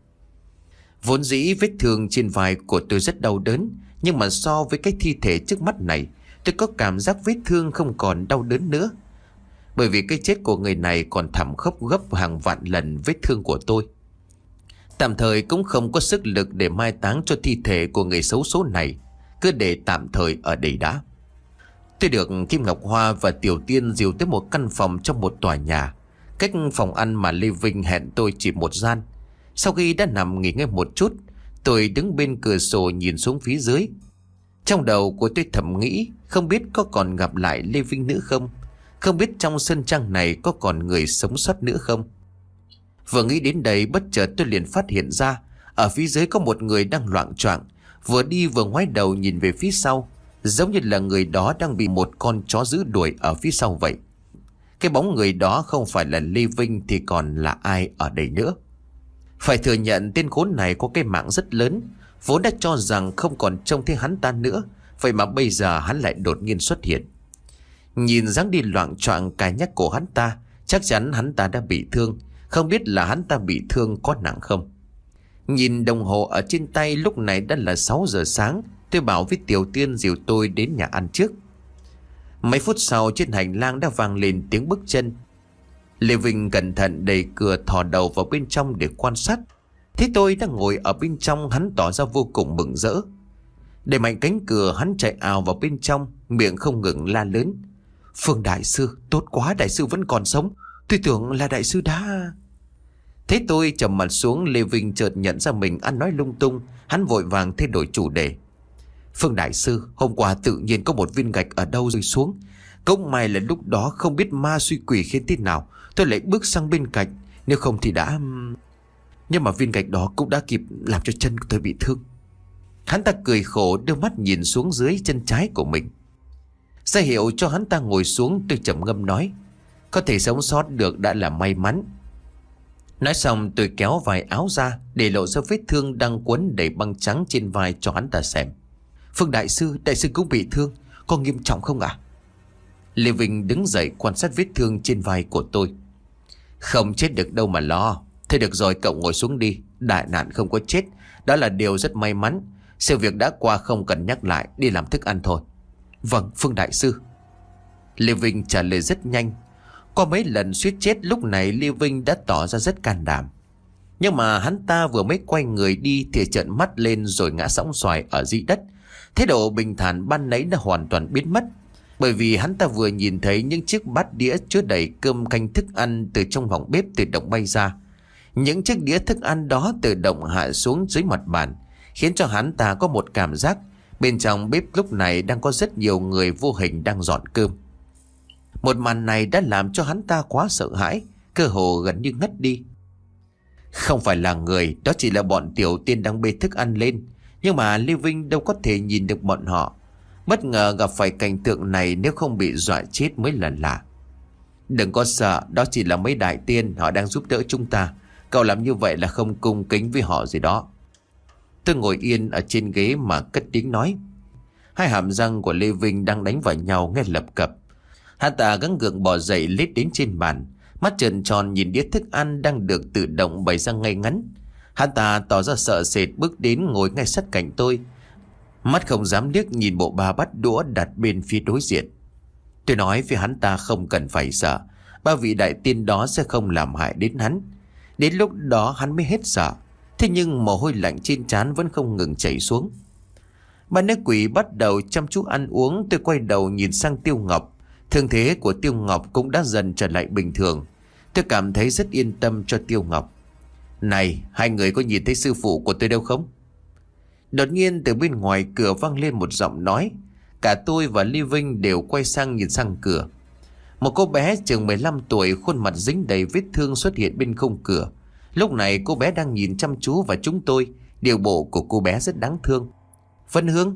Vốn dĩ vết thương trên vai của tôi rất đau đớn, nhưng mà so với cái thi thể trước mắt này, tôi có cảm giác vết thương không còn đau đớn nữa. Bởi vì cái chết của người này còn thảm khốc gấp hàng vạn lần vết thương của tôi. Tạm thời cũng không có sức lực để mai táng cho thi thể của người xấu số này, cứ để tạm thời ở đây đã. Tôi được Kim Ngọc Hoa và Tiểu Tiên dìu tới một căn phòng trong một tòa nhà, cách phòng ăn mà Lê Vinh hẹn tôi chỉ một gian. Sau khi đã nằm nghỉ ngơi một chút, tôi đứng bên cửa sổ nhìn xuống phía dưới. Trong đầu của tôi thầm nghĩ, không biết có còn gặp lại Lê Vinh nữa không? Không biết trong sân trang này có còn người sống sót nữa không? Vừa nghĩ đến đây, bất chợt tôi liền phát hiện ra ở phía dưới có một người đang loạng choạng, vừa đi vừa ngoái đầu nhìn về phía sau, giống như là người đó đang bị một con chó dữ đuổi ở phía sau vậy. Cái bóng người đó không phải là Lê Vinh thì còn là ai ở đây nữa? Phải thừa nhận tên khốn này có cái mạng rất lớn, vốn đã cho rằng không còn trông thấy hắn ta nữa, vậy mà bây giờ hắn lại đột nhiên xuất hiện. Nhìn dáng đi loạng choạng cài nhắc của hắn ta, chắc chắn hắn ta đã bị thương. Không biết là hắn ta bị thương có nặng không? Nhìn đồng hồ ở trên tay, lúc này đã là sáu giờ sáng. Tôi bảo với Tiểu Tiên dìu tôi đến nhà ăn trước. Mấy phút sau, trên hành lang đã vang lên tiếng bước chân. Lê Vinh cẩn thận đẩy cửa, thò đầu vào bên trong để quan sát. Thế tôi đang ngồi ở bên trong, hắn tỏ ra vô cùng mừng rỡ. Đẩy mạnh cánh cửa, hắn chạy ào vào bên trong, miệng không ngừng la lớn: Phương đại sư, tốt quá, đại sư vẫn còn sống. Tôi tưởng là đại sư đã... Thế tôi trầm mặt xuống, Lê Vinh chợt nhận ra mình ăn nói lung tung. Hắn vội vàng thay đổi chủ đề: Phương đại sư, hôm qua tự nhiên có một viên gạch ở đâu rơi xuống. Cũng may là lúc đó không biết ma suy quỷ khiến thế nào, tôi lại bước sang bên cạnh, nếu không thì đã... Nhưng mà viên gạch đó cũng đã kịp làm cho chân của tôi bị thương. Hắn ta cười khổ, đưa mắt nhìn xuống dưới chân trái của mình. Ra hiệu cho hắn ta ngồi xuống, tôi trầm ngâm nói: Có thể sống sót được đã là may mắn. Nói xong tôi kéo vài áo ra, để lộ ra vết thương đang quấn đầy băng trắng trên vai cho hắn ta xem. Phương đại sư, đại sư cũng bị thương, có nghiêm trọng không ạ? Lê Vinh đứng dậy quan sát vết thương trên vai của tôi. Không chết được đâu mà lo. Thôi được rồi, cậu ngồi xuống đi. Đại nạn không có chết, đó là điều rất may mắn. Sự việc đã qua không cần nhắc lại, đi làm thức ăn thôi. Vâng, Phương đại sư. Lê Vinh trả lời rất nhanh. Qua mấy lần suýt chết, lúc này Lê Vinh đã tỏ ra rất can đảm. Nhưng mà hắn ta vừa mới quay người đi thì trợn mắt lên rồi ngã sóng xoài ở dưới đất. Thái độ bình thản ban nãy đã hoàn toàn biến mất, bởi vì hắn ta vừa nhìn thấy những chiếc bát đĩa chứa đầy cơm canh thức ăn từ trong phòng bếp tự động bay ra. Những chiếc đĩa thức ăn đó tự động hạ xuống dưới mặt bàn, khiến cho hắn ta có một cảm giác bên trong bếp lúc này đang có rất nhiều người vô hình đang dọn cơm. Một màn này đã làm cho hắn ta quá sợ hãi, cơ hồ gần như ngất đi. Không phải là người, đó chỉ là bọn Tiểu Tiên đang bê thức ăn lên. Nhưng mà Lê Vinh đâu có thể nhìn được bọn họ. Bất ngờ gặp phải cảnh tượng này, nếu không bị dọa chết mới là lạ. Đừng có sợ, đó chỉ là mấy đại tiên, họ đang giúp đỡ chúng ta. Cậu làm như vậy là không cung kính với họ gì đó. Tôi ngồi yên ở trên ghế mà cất tiếng nói. Hai hàm răng của Lê Vinh đang đánh vào nhau nghe lập cập. Hắn ta gắng gượng bò dậy, lết đến trên bàn, mắt trợn tròn nhìn đĩa thức ăn đang được tự động bày ra ngay ngắn. Hắn ta tỏ ra sợ sệt, bước đến ngồi ngay sát cạnh tôi, mắt không dám liếc nhìn bộ ba bát đũa đặt bên phía đối diện. Tôi nói với hắn ta không cần phải sợ, ba vị đại tiên đó sẽ không làm hại đến hắn. Đến lúc đó hắn mới hết sợ. Thế nhưng mồ hôi lạnh trên trán vẫn không ngừng chảy xuống. Ba nữ quỷ bắt đầu chăm chú ăn uống. Tôi quay đầu nhìn sang Tiêu Ngọc. Thương thế của Tiêu Ngọc cũng đã dần trở lại bình thường. Tôi cảm thấy rất yên tâm cho Tiêu Ngọc. Này, hai người có nhìn thấy sư phụ của tôi đâu không? Đột nhiên từ bên ngoài cửa vang lên một giọng nói. Cả tôi và Lê Vinh đều quay sang nhìn sang cửa. Một cô bé chừng mười lăm tuổi, khuôn mặt dính đầy vết thương xuất hiện bên khung cửa. Lúc này cô bé đang nhìn chăm chú vào chúng tôi. Điều bộ của cô bé rất đáng thương. Vân Hương.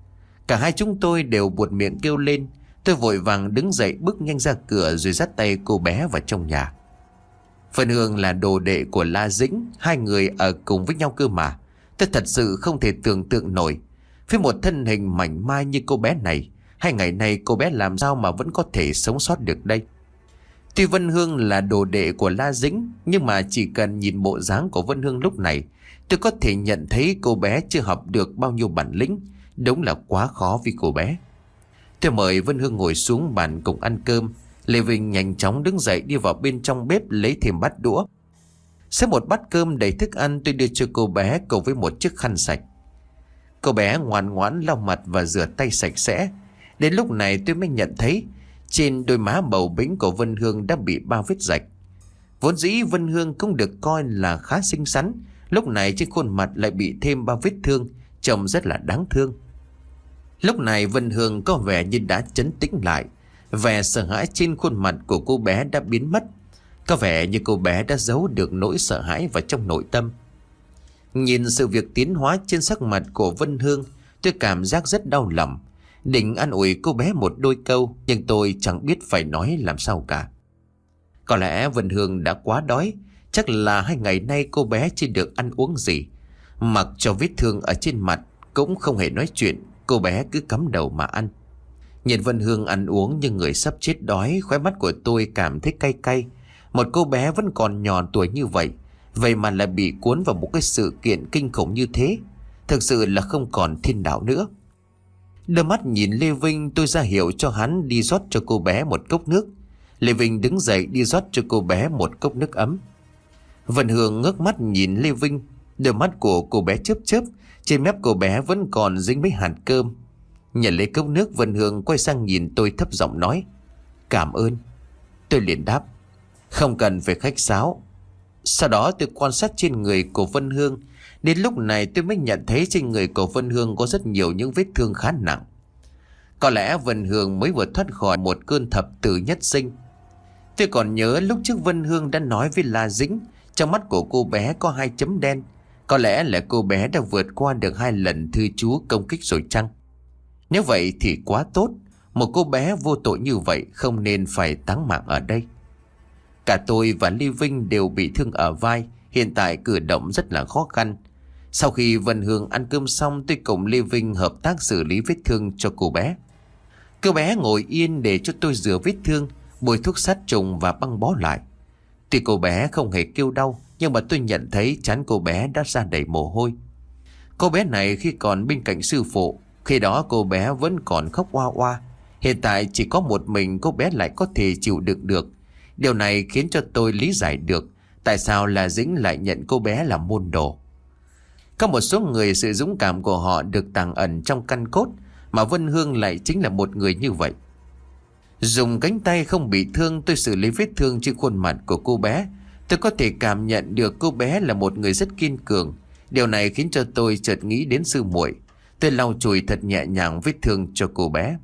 Cả hai chúng tôi đều buột miệng kêu lên. Tôi vội vàng đứng dậy bước nhanh ra cửa rồi dắt tay cô bé vào trong nhà. Vân Hương là đồ đệ của La Dĩnh, hai người ở cùng với nhau cơ mà. Tôi thật sự không thể tưởng tượng nổi, với một thân hình mảnh mai như cô bé này, hai ngày nay cô bé làm sao mà vẫn có thể sống sót được đây. Tuy Vân Hương là đồ đệ của La Dĩnh, nhưng mà chỉ cần nhìn bộ dáng của Vân Hương lúc này, tôi có thể nhận thấy cô bé chưa học được bao nhiêu bản lĩnh. Đúng là quá khó với cô bé. Tôi mời Vân Hương ngồi xuống bàn cùng ăn cơm. Lê Vinh nhanh chóng đứng dậy đi vào bên trong bếp lấy thêm bát đũa. Xếp một bát cơm đầy thức ăn tôi đưa cho cô bé cùng với một chiếc khăn sạch. Cô bé ngoan ngoãn lau mặt và rửa tay sạch sẽ. Đến lúc này tôi mới nhận thấy trên đôi má bầu bĩnh của Vân Hương đã bị bao vết rạch. Vốn dĩ Vân Hương cũng được coi là khá xinh xắn, lúc này trên khuôn mặt lại bị thêm bao vết thương, trông rất là đáng thương. Lúc này Vân Hương có vẻ như đã trấn tĩnh lại. Vẻ sợ hãi trên khuôn mặt của cô bé đã biến mất. Có vẻ như cô bé đã giấu được nỗi sợ hãi vào trong nội tâm. Nhìn sự việc tiến hóa trên sắc mặt của Vân Hương, tôi cảm giác rất đau lòng. Định an ủi cô bé một đôi câu, nhưng tôi chẳng biết phải nói làm sao cả. Có lẽ Vân Hương đã quá đói. Chắc là hai ngày nay cô bé chưa được ăn uống gì. Mặc cho vết thương ở trên mặt cũng không hề nói chuyện, cô bé cứ cắm đầu mà ăn. Nhìn Vân Hương ăn uống như người sắp chết đói, khóe mắt của tôi cảm thấy cay cay. Một cô bé vẫn còn nhỏ tuổi như vậy, vậy mà lại bị cuốn vào một cái sự kiện kinh khủng như thế. Thực sự là không còn thiên đạo nữa. Đôi mắt nhìn Lê Vinh, tôi ra hiệu cho hắn đi rót cho cô bé một cốc nước. Lê Vinh đứng dậy đi rót cho cô bé một cốc nước ấm. Vân Hương ngước mắt nhìn Lê Vinh. Đôi mắt của cô bé chớp chớp. Trên mép cô bé vẫn còn dính mấy hạt cơm. Nhận lấy cốc nước, Vân Hương quay sang nhìn tôi thấp giọng nói: "Cảm ơn." Tôi liền đáp: "Không cần phải khách sáo." Sau đó tôi quan sát trên người của Vân Hương. Đến lúc này tôi mới nhận thấy trên người của Vân Hương có rất nhiều những vết thương khá nặng. Có lẽ Vân Hương mới vừa thoát khỏi một cơn thập tử nhất sinh. Tôi còn nhớ lúc trước Vân Hương đã nói với La Dĩnh trong mắt của cô bé có hai chấm đen. Có lẽ là cô bé đã vượt qua được hai lần thư chú công kích rồi chăng? Nếu vậy thì quá tốt. Một cô bé vô tội như vậy không nên phải táng mạng ở đây. Cả tôi và Ly Vinh đều bị thương ở vai, hiện tại cử động rất là khó khăn. Sau khi Vân Hương ăn cơm xong, tôi cùng Ly Vinh hợp tác xử lý vết thương cho cô bé. Cô bé ngồi yên để cho tôi rửa vết thương, bôi thuốc sát trùng và băng bó lại. Tuy cô bé không hề kêu đau, nhưng mà tôi nhận thấy trán cô bé đã ra đầy mồ hôi. Cô bé này khi còn bên cạnh sư phụ, khi đó cô bé vẫn còn khóc oa oa. Hiện tại chỉ có một mình cô bé lại có thể chịu đựng được. Điều này khiến cho tôi lý giải được tại sao là Dĩnh lại nhận cô bé làm môn đồ. Có một số người sự dũng cảm của họ được tàng ẩn trong căn cốt, mà Vân Hương lại chính là một người như vậy. Dùng cánh tay không bị thương, tôi xử lý vết thương trên khuôn mặt của cô bé. Tôi có thể cảm nhận được cô bé là một người rất kiên cường. Điều này khiến cho tôi chợt nghĩ đến sư muội. Tôi lau chùi thật nhẹ nhàng vết thương cho cô bé.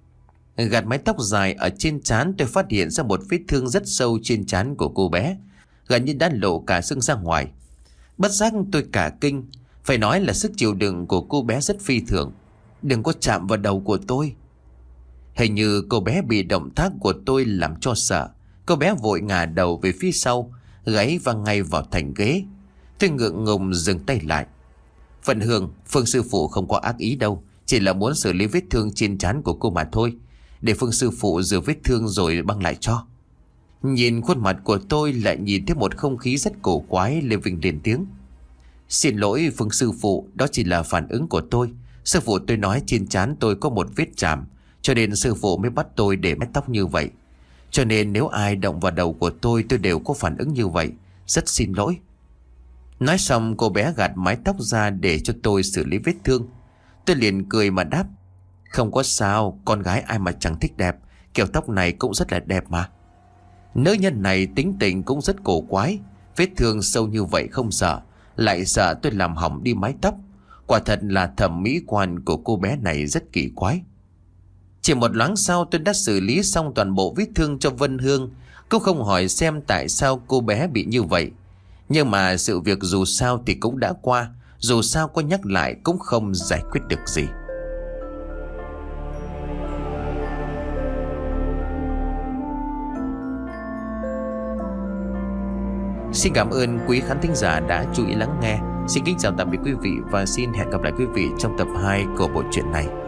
Gạt mái tóc dài ở trên trán, tôi phát hiện ra một vết thương rất sâu trên trán của cô bé, gần như đã lộ cả xương ra ngoài. Bất giác tôi cả kinh. Phải nói là sức chịu đựng của cô bé rất phi thường. "Đừng có chạm vào đầu của tôi." Hình như cô bé bị động tác của tôi làm cho sợ. Cô bé vội ngả đầu về phía sau, gáy văng ngay vào thành ghế. Tôi ngượng ngùng dừng tay lại. "Vân Hương, Phương sư phụ không có ác ý đâu, chỉ là muốn xử lý vết thương trên trán của cô mà thôi. Để Phương sư phụ rửa vết thương rồi băng lại cho." Nhìn khuôn mặt của tôi lại nhìn thấy một không khí rất cổ quái. Lê Vinh lên tiếng: "Xin lỗi Phương sư phụ, đó chỉ là phản ứng của tôi. Sư phụ tôi nói trên trán tôi có một vết chạm, cho nên sư phụ mới bắt tôi để mái tóc như vậy. Cho nên nếu ai động vào đầu của tôi, tôi đều có phản ứng như vậy. Rất xin lỗi." Nói xong cô bé gạt mái tóc ra để cho tôi xử lý vết thương. Tôi liền cười mà đáp: "Không có sao, con gái ai mà chẳng thích đẹp. Kiểu tóc này cũng rất là đẹp mà." Nữ nhân này tính tình cũng rất cổ quái. Vết thương sâu như vậy không sợ, lại sợ tôi làm hỏng đi mái tóc. Quả thật là thẩm mỹ quan của cô bé này rất kỳ quái. Chỉ một loáng sau tôi đã xử lý xong toàn bộ vết thương cho Vân Hương. Cũng không hỏi xem tại sao cô bé bị như vậy. Nhưng mà sự việc dù sao thì cũng đã qua. Dù sao có nhắc lại cũng không giải quyết được gì. Xin cảm ơn quý khán thính giả đã chú ý lắng nghe. Xin kính chào tạm biệt quý vị và xin hẹn gặp lại quý vị trong tập hai của bộ truyện này.